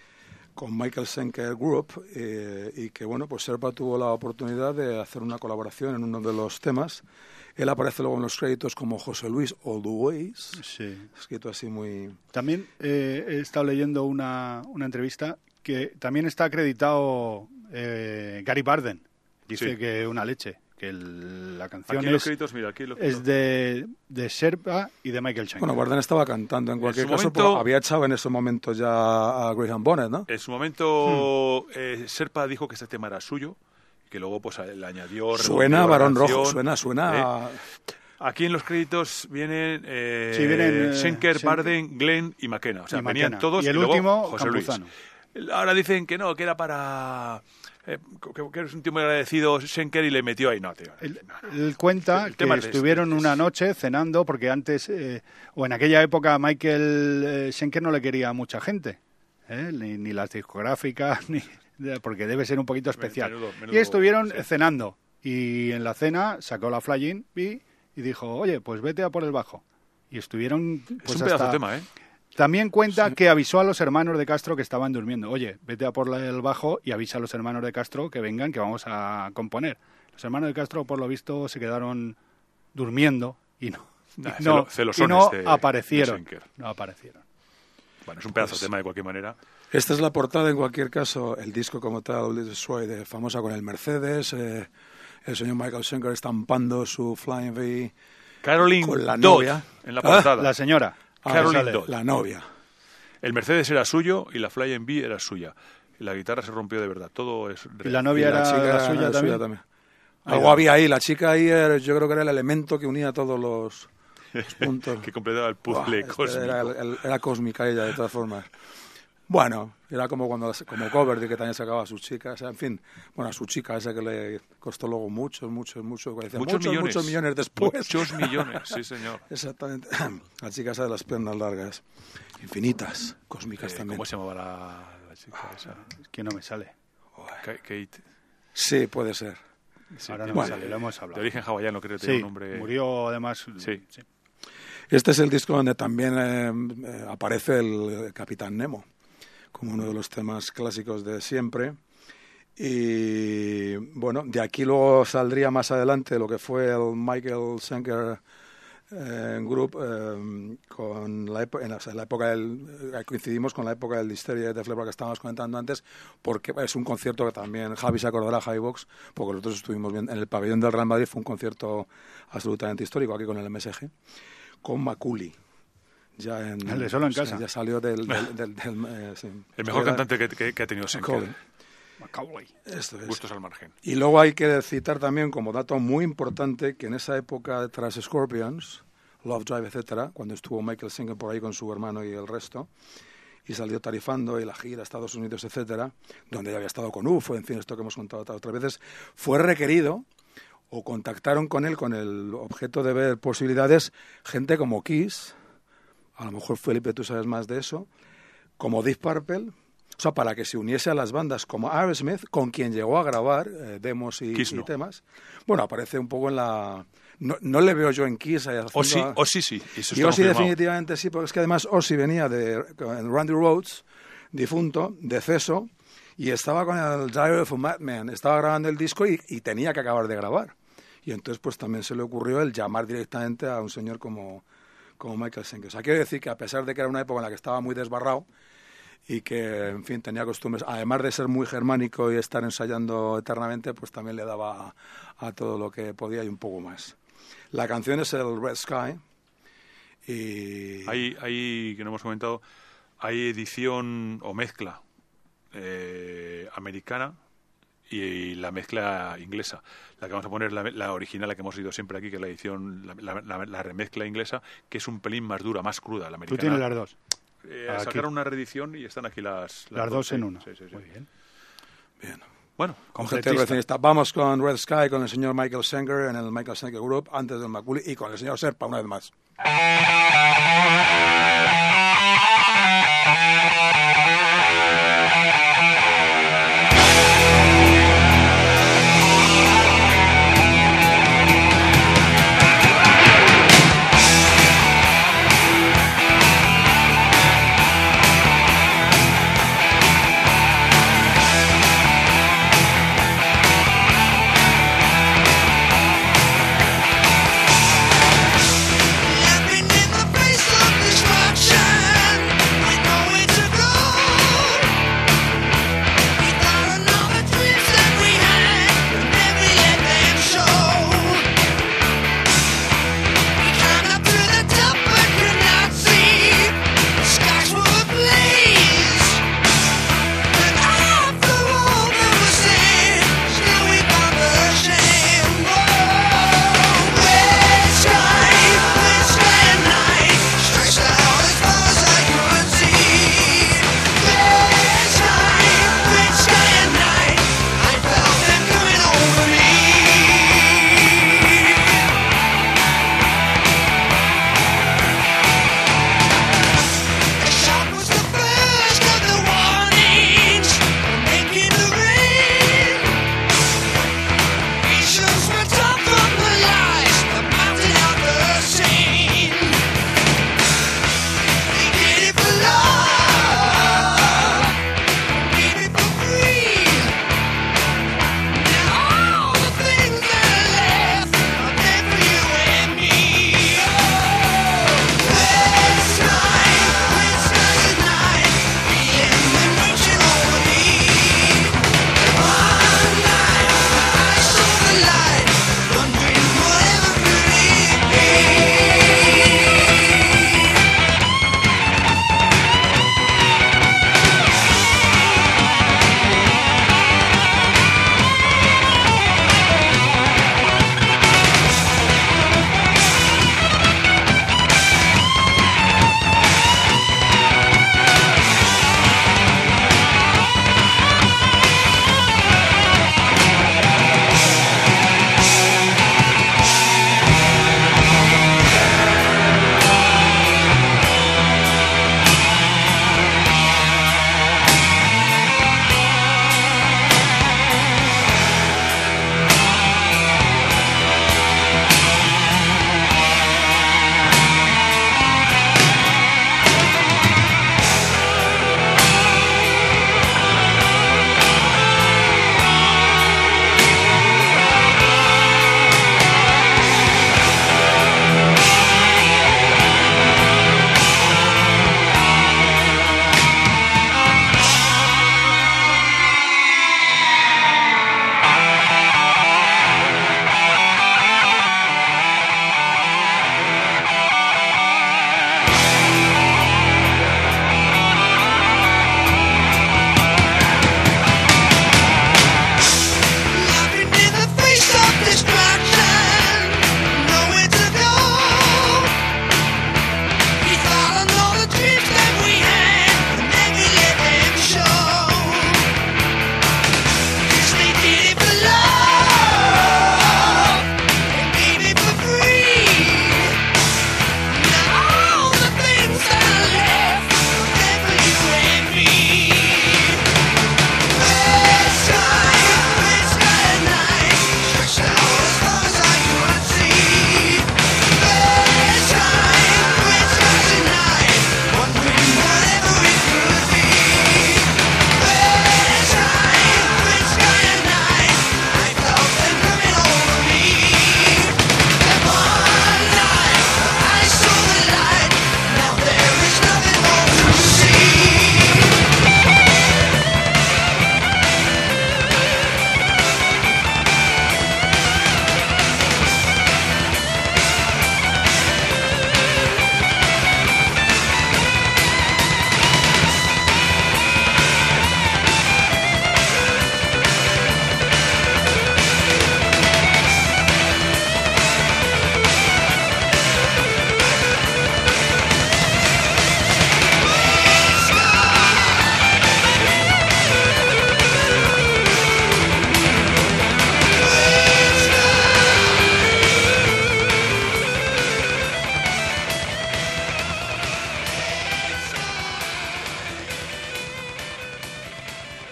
con Michael Schenker Group, eh, y que, bueno, pues Serpa tuvo la oportunidad de hacer una colaboración en uno de los temas. Él aparece luego en los créditos como José Luis Always, Sí. escrito así muy... También eh, he estado leyendo una, una entrevista que también está acreditado eh, Gary Barden. Dice Sí. que una leche, que el- la canción Aquí en los es, créditos, mira, aquí los es de, de Serpa y de Michael Schenker. Bueno, Barden estaba cantando. En cualquier su caso, momento- pues, había echado en ese momento ya a Graham Bonnet, ¿no? En su momento, eh, Serpa dijo que este tema era suyo, que luego pues le añadió... Suena revolvió la Barón canción. Rojo, suena, suena... Eh, Aquí en los créditos vienen, eh, Sí, vienen, eh, Schenker, Schenker. Barden, Glenn y McKenna. O sea, Y venían McKenna. todos Y el luego último, José Campuzano. Luis. Ahora dicen que no, que era para... eh, que, que es un tío muy agradecido Schenker y le metió ahí. No, tío. Él, él cuenta El que tema es- estuvieron es- una noche cenando porque antes, eh, o en aquella época, Michael eh, Schenker no le quería a mucha gente, ¿eh? ni, ni las discográficas, ni de- porque debe ser un poquito especial. Menudo- menudo- y estuvieron sí. cenando y en la cena sacó la flying y, y dijo, oye, pues vete a por el bajo. Y estuvieron... Es Pues un pedazo hasta- de tema, ¿eh? También cuenta que avisó a los hermanos de Castro que estaban durmiendo. Oye, vete a por la- el bajo y avisa a los hermanos de Castro que vengan, que vamos a componer. Los hermanos de Castro, por lo visto, se quedaron durmiendo y no, y Nah, no, celo- celosones y no de- de aparecieron. Schenker. No aparecieron. Bueno, es un pedazo Pues- de tema de cualquier manera. Esta es la portada, en cualquier caso, el disco como tal, Little Destroy, de famosa con el Mercedes, eh, el señor Michael Schenker estampando su Flying V Caroline con la Dodd, novia. en la Ah, portada. La señora. Ah, Caroline sale. Dodd. la novia. El Mercedes era suyo y la Fly B era suya. Y la guitarra se rompió de verdad. Todo es... Y la novia Y la era chica la era suya la también. Ah, Algo había ahí, la chica ahí, era- yo creo que era el elemento que unía todos los, los puntos. que completaba el Buah, puzzle este cósmico. Era, el- el- era cósmica ella, de todas formas. Bueno, era como cuando como cover de que también sacaba a sus chicas, en fin, bueno, a su chica esa que le costó luego muchos, muchos, muchos, decía, Muchos muchos, millones. muchos millones después. Muchos millones, sí, señor. Exactamente. La chica esa de las piernas largas, infinitas, cósmicas Eh, también. ¿Cómo se llamaba la, la chica esa? Es que no me sale. Ka- Kate. Sí, puede ser. Sí, Ahora no tiene- me sale, lo hemos hablado. De origen hawaiano, creo que tiene Sí, un nombre... murió además. Sí. Este es el disco donde también eh, eh, aparece el Capitán Nemo, como uno de los temas clásicos de siempre. Y bueno, de aquí luego saldría más adelante lo que fue el Michael Schenker eh, Group, eh, con la, epo- en la, en la época del, eh, coincidimos con la época del Hysteria de Flepa que estábamos comentando antes, porque es un concierto que también Javi se acordará, Javi Box, porque nosotros estuvimos bien, en el pabellón del Real Madrid, fue un concierto absolutamente histórico aquí con el M S G, con Maculi. Ya en, El de Solo en o sea, Casa. ya salió del... del, del- del, eh, sí. El mejor Era- cantante que, que- que ha tenido Schenker. Colin. Macaulay. Esto es. Gustos al margen. Y luego hay que citar también como dato muy importante que en esa época tras Scorpions, Love Drive, etcétera, cuando estuvo Michael Schenker por ahí con su hermano y el resto, y salió tarifando y la gira a Estados Unidos, etcétera, donde ya había estado con U F O, en fin, esto que hemos contado otras veces, fue requerido o contactaron con él con el objeto de ver posibilidades gente como Kiss, a lo mejor Felipe tú sabes más de eso, como Deep Purple, o sea, para que se uniese a las bandas como Aerosmith, con quien llegó a grabar eh, demos y, Kiss y no. temas. Bueno, aparece un poco en la... No, no le veo yo en Kiss. eh, O sí, haciendo- o sí, sí. Eso y está Ozzy confirmado. definitivamente sí, porque es que además Ozzy venía de con Randy Rhoads, difunto, deceso, y estaba con el Diary of a Madman, estaba grabando el disco y, y tenía que acabar de grabar. Y entonces pues también se le ocurrió el llamar directamente a un señor como, como Michael Schenker. O sea, quiero decir que a pesar de que era una época en la que estaba muy desbarrado y que, en fin, tenía costumbres, además de ser muy germánico y estar ensayando eternamente, pues también le daba a, a todo lo que podía y un poco más. La canción es el Red Sky. Y... Hay, hay, que no hemos comentado, hay edición o mezcla eh, americana y la mezcla inglesa. La que vamos a poner, la, la original, la que hemos oído siempre aquí, que es la edición, la, la, la remezcla inglesa, que es un pelín más dura, más cruda. La americana. Tú tienes las dos. Eh, sacaron una reedición y están aquí las... Las, las dos sí, en una. Sí, sí, sí. Muy bien. Bien. Bueno, completista. Vamos con Red Sky, con el señor Michael Schenker en el Michael Schenker Group, antes del Maculi, y con el señor Serpa una vez más. Laughing in the face of destruction.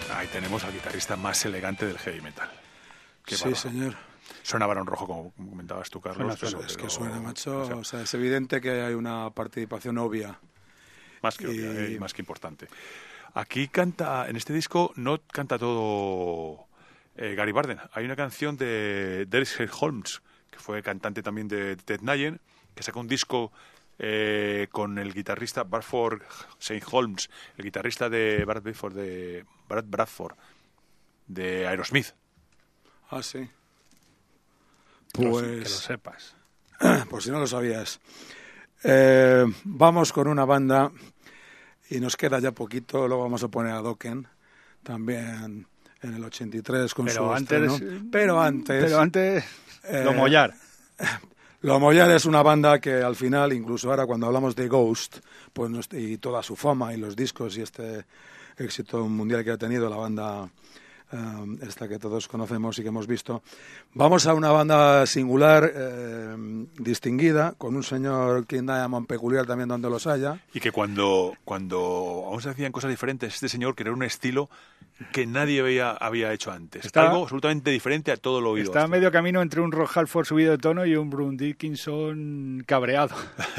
Ahí tenemos al guitarrista más elegante del heavy metal. Qué Sí, bárbaro. señor. Suena Barón Rojo, como comentabas tú, Carlos. Suena, suena. pero- Es que suena, macho. o sea, O sea, es evidente que hay una participación obvia. más que y- obvia, eh, y más que importante. Aquí canta, en este disco no canta todo eh, Gary Barden. Hay una canción de Dennis Holmes, que fue cantante también de Ted Nugent, que sacó un disco eh, con el guitarrista Bradford Saint Holmes, el guitarrista de Brad Bradford, de Brad Bradford, de Aerosmith. Ah, sí. Que lo Pues, sepas. por si no lo sabías. Eh, vamos con una banda y nos queda ya poquito. Luego vamos a poner a Dokken también en el ochenta y tres con Pero su antes, estreno. Pero antes, pero antes, eh, lo mollar. Lo Mollar es una banda que al final, incluso ahora cuando hablamos de Ghost, pues nos- y toda su fama y los discos y este éxito mundial que ha tenido la banda eh, esta que todos conocemos y que hemos visto, vamos a una banda singular, eh, distinguida, con un señor King Diamond peculiar también donde los haya. Y que cuando, cuando aún se hacían cosas diferentes, este señor creó un estilo que nadie había, había hecho antes. Está- Algo absolutamente diferente a todo lo oído. Está a hasta. medio camino entre un Rock Halford subido de tono y un Bruce Dickinson cabreado.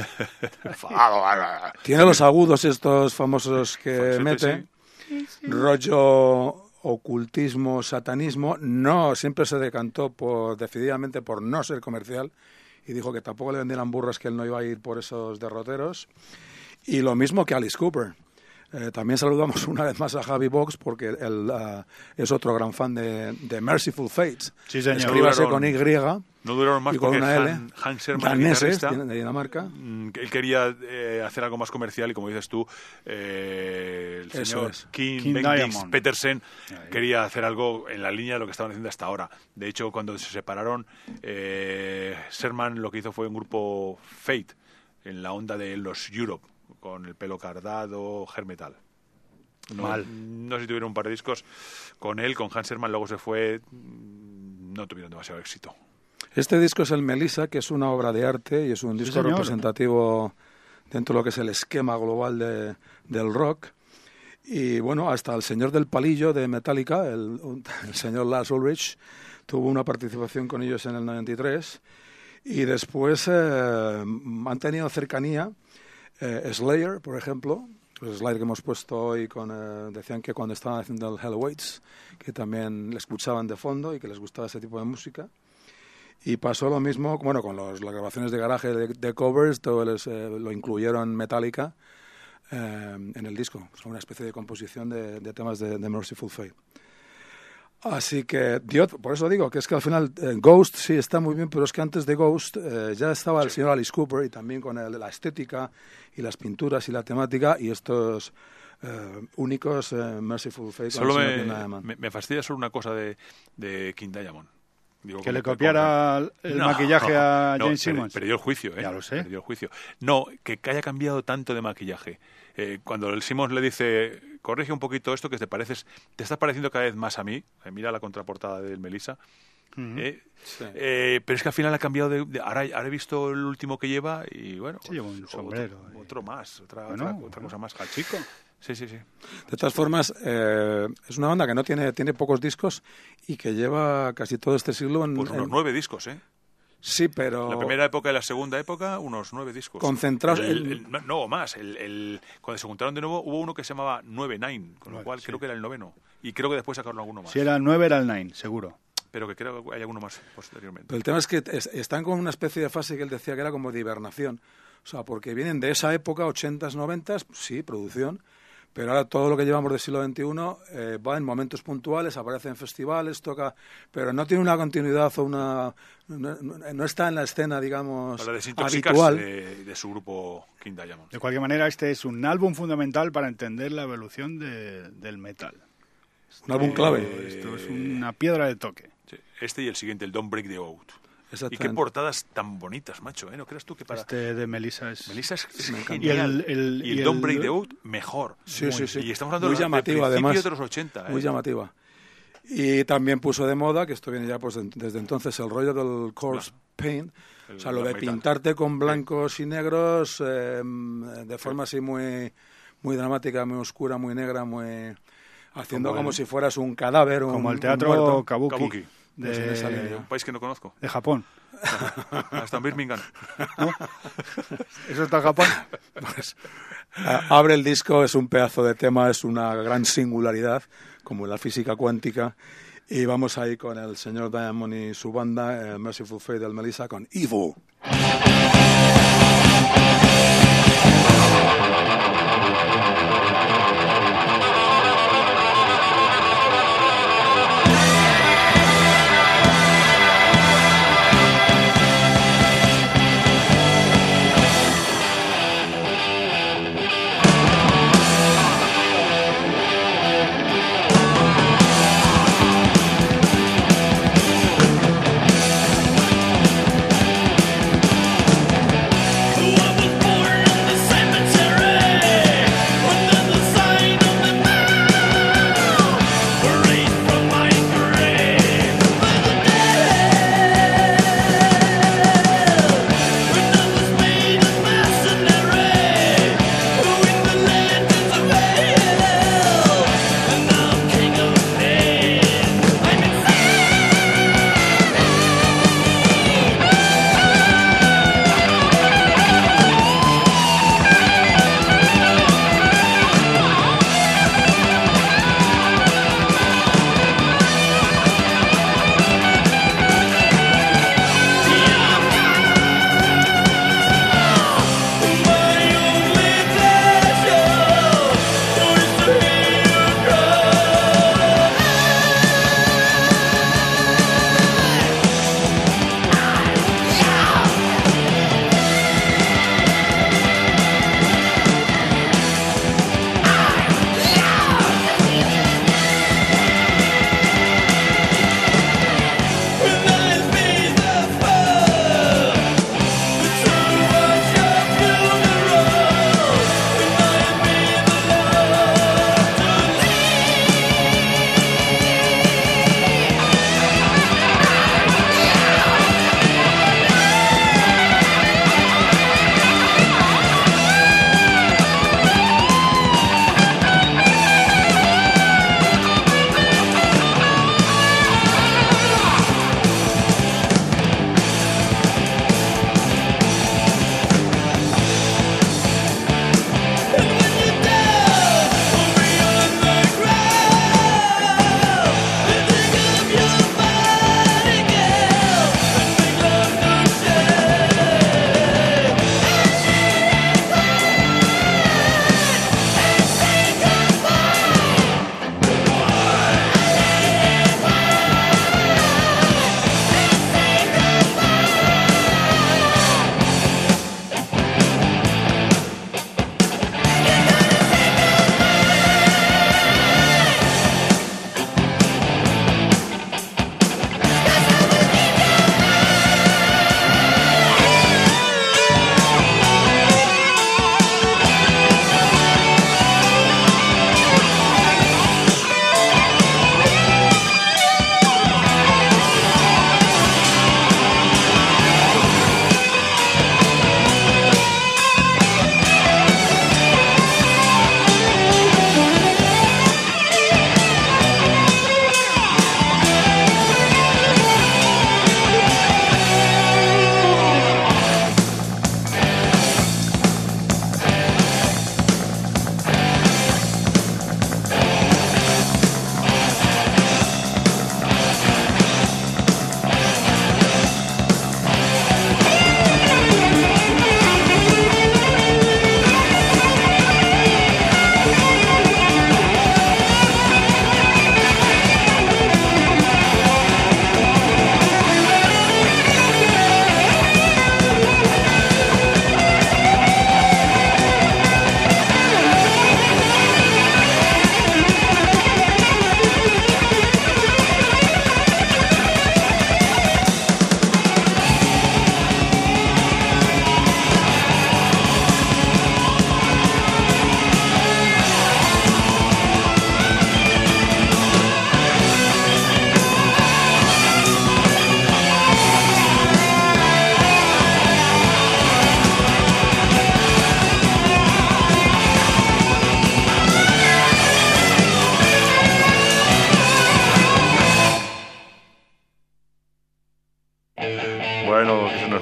Tiene los agudos estos famosos que Falsete, mete, sí. rollo ocultismo, satanismo. No, siempre se decantó por, decididamente por no ser comercial y dijo que tampoco le vendieran burras, que él no iba a ir por esos derroteros. Y lo mismo que Alice Cooper. Eh, también saludamos una vez más a Javi Box porque él uh, es otro gran fan de, de Merciful Fates. Sí, señor. Escríbase Duraron- con Y No duraron más y con porque una L. Han, Hans Hermann, el Daneses, guitarrista, tiene- de Dinamarca. mm, él quería eh, hacer algo más comercial y, como dices tú, eh, el Eso señor es. King, King Bendix Diamond. Petersen Ahí. quería hacer algo en la línea de lo que estaban haciendo hasta ahora. De hecho, cuando se separaron, eh, Sherman lo que hizo fue un grupo Fate, en la onda de los Europe, con el pelo cardado, hair metal. No, Mal. No sé si tuvieron un par de discos con él, con Hans Hermann, luego se fue, mm, no tuvieron demasiado éxito. Este disco es el Melissa, que es una obra de arte y es un Sí, disco señor. representativo dentro de lo que es el esquema global de, del rock. Y bueno, hasta el señor del palillo de Metallica, el, un- el señor Lars Ulrich, tuvo una participación con ellos en el noventa y tres. Y después eh, han tenido cercanía eh, Slayer, por ejemplo. Pues Slayer que hemos puesto hoy, con, eh, decían que cuando estaban haciendo el Hell Awaits, que también le escuchaban de fondo y que les gustaba ese tipo de música. Y pasó lo mismo, bueno, con los, las grabaciones de garaje de, de covers, todo les, eh, lo incluyeron Metallica eh, en el disco. Es una especie de composición de, de temas de, de Merciful Fate. Así que, Dios, por eso digo que es que al final eh, Ghost sí está muy bien, pero es que antes de Ghost eh, ya estaba el señor Alice Cooper y también con el- la estética y las pinturas y la temática y estos eh, únicos eh, Merciful Fate. con Solo el señor me, King Diamond. me, me fastidia solo una cosa de, de King Diamond. Digo, Que como le copiara el No, maquillaje a no, James per- Simmons. Perdió el juicio, ¿eh? Ya lo sé. Perdió el juicio. No, que haya cambiado tanto de maquillaje. Eh, cuando el Simmons le dice, corrige un poquito esto que te pareces, te estás pareciendo cada vez más a mí. Eh, mira la contraportada del Melissa. Ujú. Eh, Sí. eh, pero es que al final ha cambiado de, de- ahora, ahora he visto el último que lleva y bueno, Sí, lleva un otro- sombrero, otro, eh. otro más, otra, Bueno, otra, otra bueno. cosa más al chico. Sí, sí, sí. De todas formas, eh, es una banda que no tiene, tiene pocos discos y que lleva casi todo este siglo en... Pues unos en- nueve discos, ¿eh? Sí, pero... La primera época y la segunda época, unos nueve discos. Concentrados El- en- el- no, no, más. El, el- cuando se juntaron de nuevo, hubo uno que se llamaba nueve Nine, con lo Nueve, cual sí. creo que era el noveno. Y creo que después sacaron alguno más. Si era el nueve, era el nueve, seguro. Pero que creo que hay alguno más posteriormente. Pero el tema es que es- están con una especie de fase que él decía que era como de hibernación. O sea, porque vienen de esa época, ochentas, noventas, sí, producción, pero ahora todo lo que llevamos del siglo veintiuno eh, va en momentos puntuales, aparece en festivales, toca, pero no tiene una continuidad o una... No, no- no está en la escena, digamos, Para desintoxicarse habitual. de, de su grupo King Diamond. De cualquier manera, este es un álbum fundamental para entender la evolución de- del metal. Un álbum Eh, clave. Esto es una piedra de toque. Sí, este y el siguiente, el Don't Break the Oath. Y Exactamente. qué portadas tan bonitas, macho, ¿eh? ¿No crees tú que para... Este de Melissa es... Melissa es, es Me encanta. genial. Y el- el- y el y Don't el- Break the Oath, mejor. Sí, Muy- sí, sí. Y estamos hablando Muy de, llamativa, de principios además. de los ochenta. ¿eh? Muy llamativa. Y también puso de moda, que esto viene ya pues de- desde entonces, el rollo del corpse paint. El O sea, lo de black metal. pintarte con blancos y negros eh, de forma así muy, muy dramática, muy oscura, muy negra, muy... haciendo como como, el- si fueras un cadáver, un, Como el un teatro muerto. Kabuki, Kabuki. de, Pues en esa línea. Un país que no conozco. de Japón. Hasta en Birmingham. ¿Eso está en Japón? Pues, a- abre el disco, es un pedazo de tema, es una gran singularidad, como la física cuántica. Y vamos ahí con el señor Diamond y su banda, eh, Merciful Fate del Melissa, con Evil. I was born in the cemetery.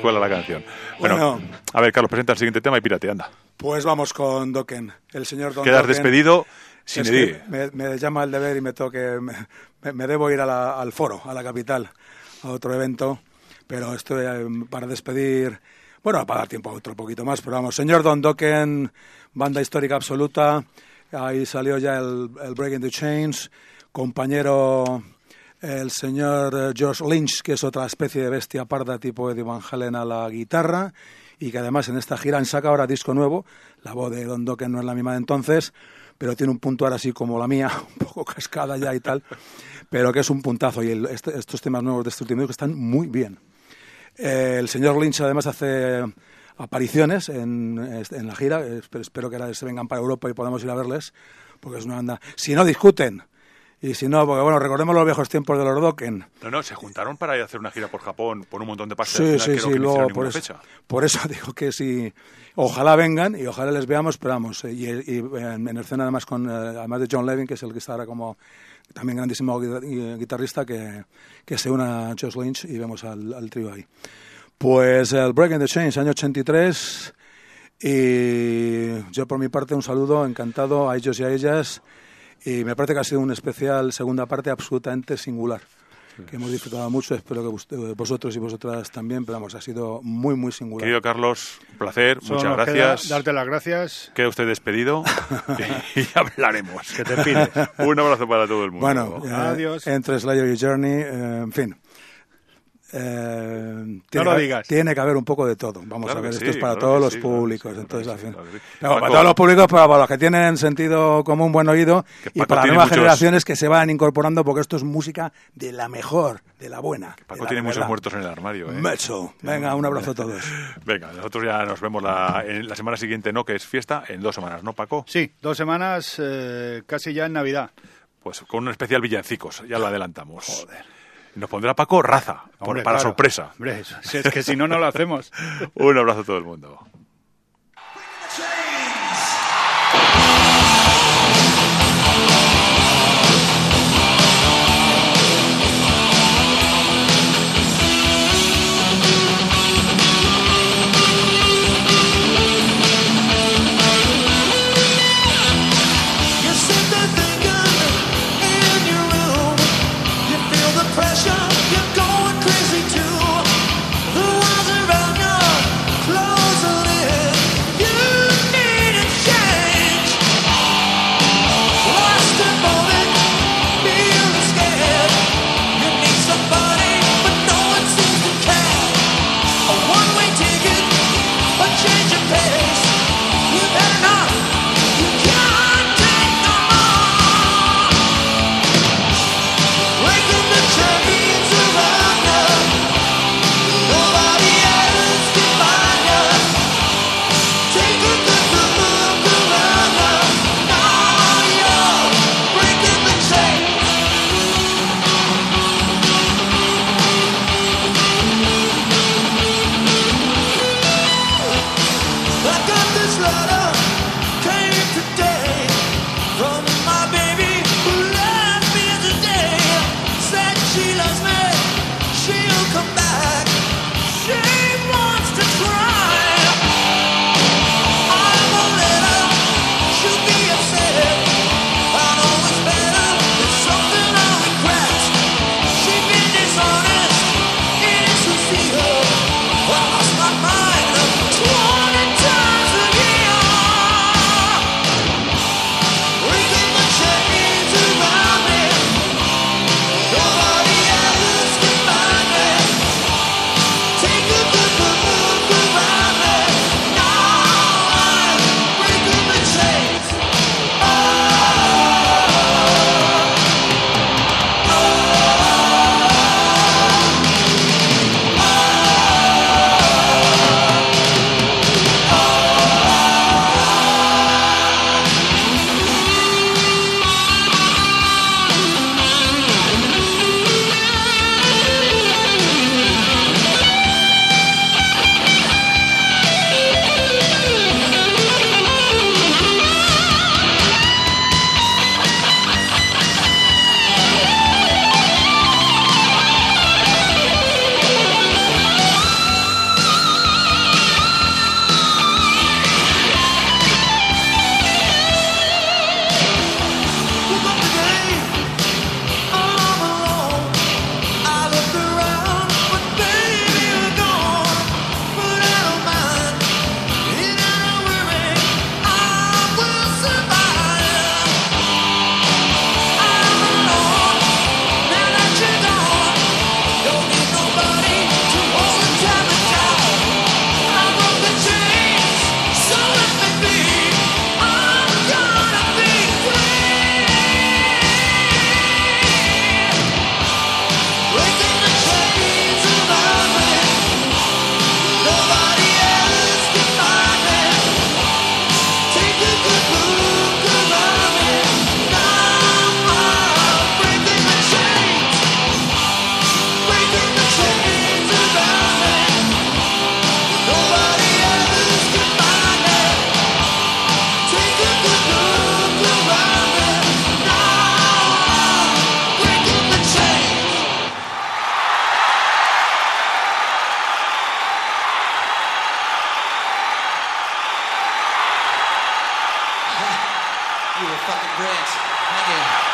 cuela la canción. Bueno, Bueno. a ver, Carlos, presenta el siguiente tema y pírate, anda. Pues vamos con Dokken, el señor Don Quedas Dokken. despedido sin Es Eddie. que me, me llama el deber y me toque, me, me- me debo ir a la- al foro, a la capital, a otro evento, pero estoy eh, para despedir, bueno, para dar tiempo a otro poquito más, pero vamos, señor Don Dokken, banda histórica absoluta, ahí salió ya el, el Breaking the Chains, compañero el señor eh, George Lynch, que es otra especie de bestia parda tipo Eddie Van Halen a la guitarra, y que además en esta gira han sacado ahora disco nuevo. La voz de Don Dokken no es la misma de entonces, pero tiene un puntuar así como la mía, un poco cascada ya y tal, pero que es un puntazo, y el- este- estos temas nuevos de este último disco están muy bien. Eh, el señor Lynch además hace apariciones en, en la gira, espero, espero que ahora se vengan para Europa y podamos ir a verles, porque es una banda, si no discuten, y si no, porque bueno, recordemos los viejos tiempos de los Dokken. No, no, se juntaron para ir a hacer una gira por Japón por un montón de pases. Sí, al final sí, creo sí, que no luego hicieron por ninguna eso, fecha. por eso digo que sí, ojalá vengan y ojalá les veamos, pero vamos, eh, y, y en, en escena además con, eh, además de John Levin, que es el que está ahora como también grandísimo guitar- y- guitarrista, que, que se una a Josh Lynch y vemos al, al trío ahí. Pues el Breaking the Chains, año ochenta y tres, y yo por mi parte un saludo, encantado a ellos y a ellas, y me parece que ha sido un especial segunda parte absolutamente singular, que hemos disfrutado mucho, espero que vos- eh, vosotros y vosotras también, pero vamos, ha sido muy, muy singular. Querido Carlos, un placer, Solo muchas nos queda gracias. darte las gracias. Queda usted despedido y hablaremos. Que te pides. Un abrazo para todo el mundo. Bueno, eh, Adiós. entre Slayer y Journey, eh, en fin. Eh, tiene, lo que- digas. tiene que haber un poco de todo. Vamos Claro a ver, que esto sí, es para claro todos que los sí, claro que públicos. sí, entonces, claro que al sí, fin- claro que sí. Pero para Paco- todos los públicos, pero para los que tienen sentido común, buen oído, Que y Paco para las tiene nuevas muchos- generaciones que se van incorporando, porque esto es música de la mejor, de la buena. Paco de la tiene de muchos verdad. muertos en el armario. ¿eh? Mecho. Venga, un abrazo a todos. Venga, nosotros ya nos vemos la, en la semana siguiente, ¿no? Que es fiesta, en dos semanas, ¿no, Paco? Sí, dos semanas eh, casi ya en Navidad. Pues con un especial villancicos, ya lo adelantamos. Joder. Nos pondrá Paco raza, por- Hombre, para claro. sorpresa. Hombre, eso- si es que si no, no lo hacemos. Un abrazo a todo el mundo. You sit there thinking in your room. You feel the pressure, you're going crazy too. The walls around you closing fucking brilliant. Thank you.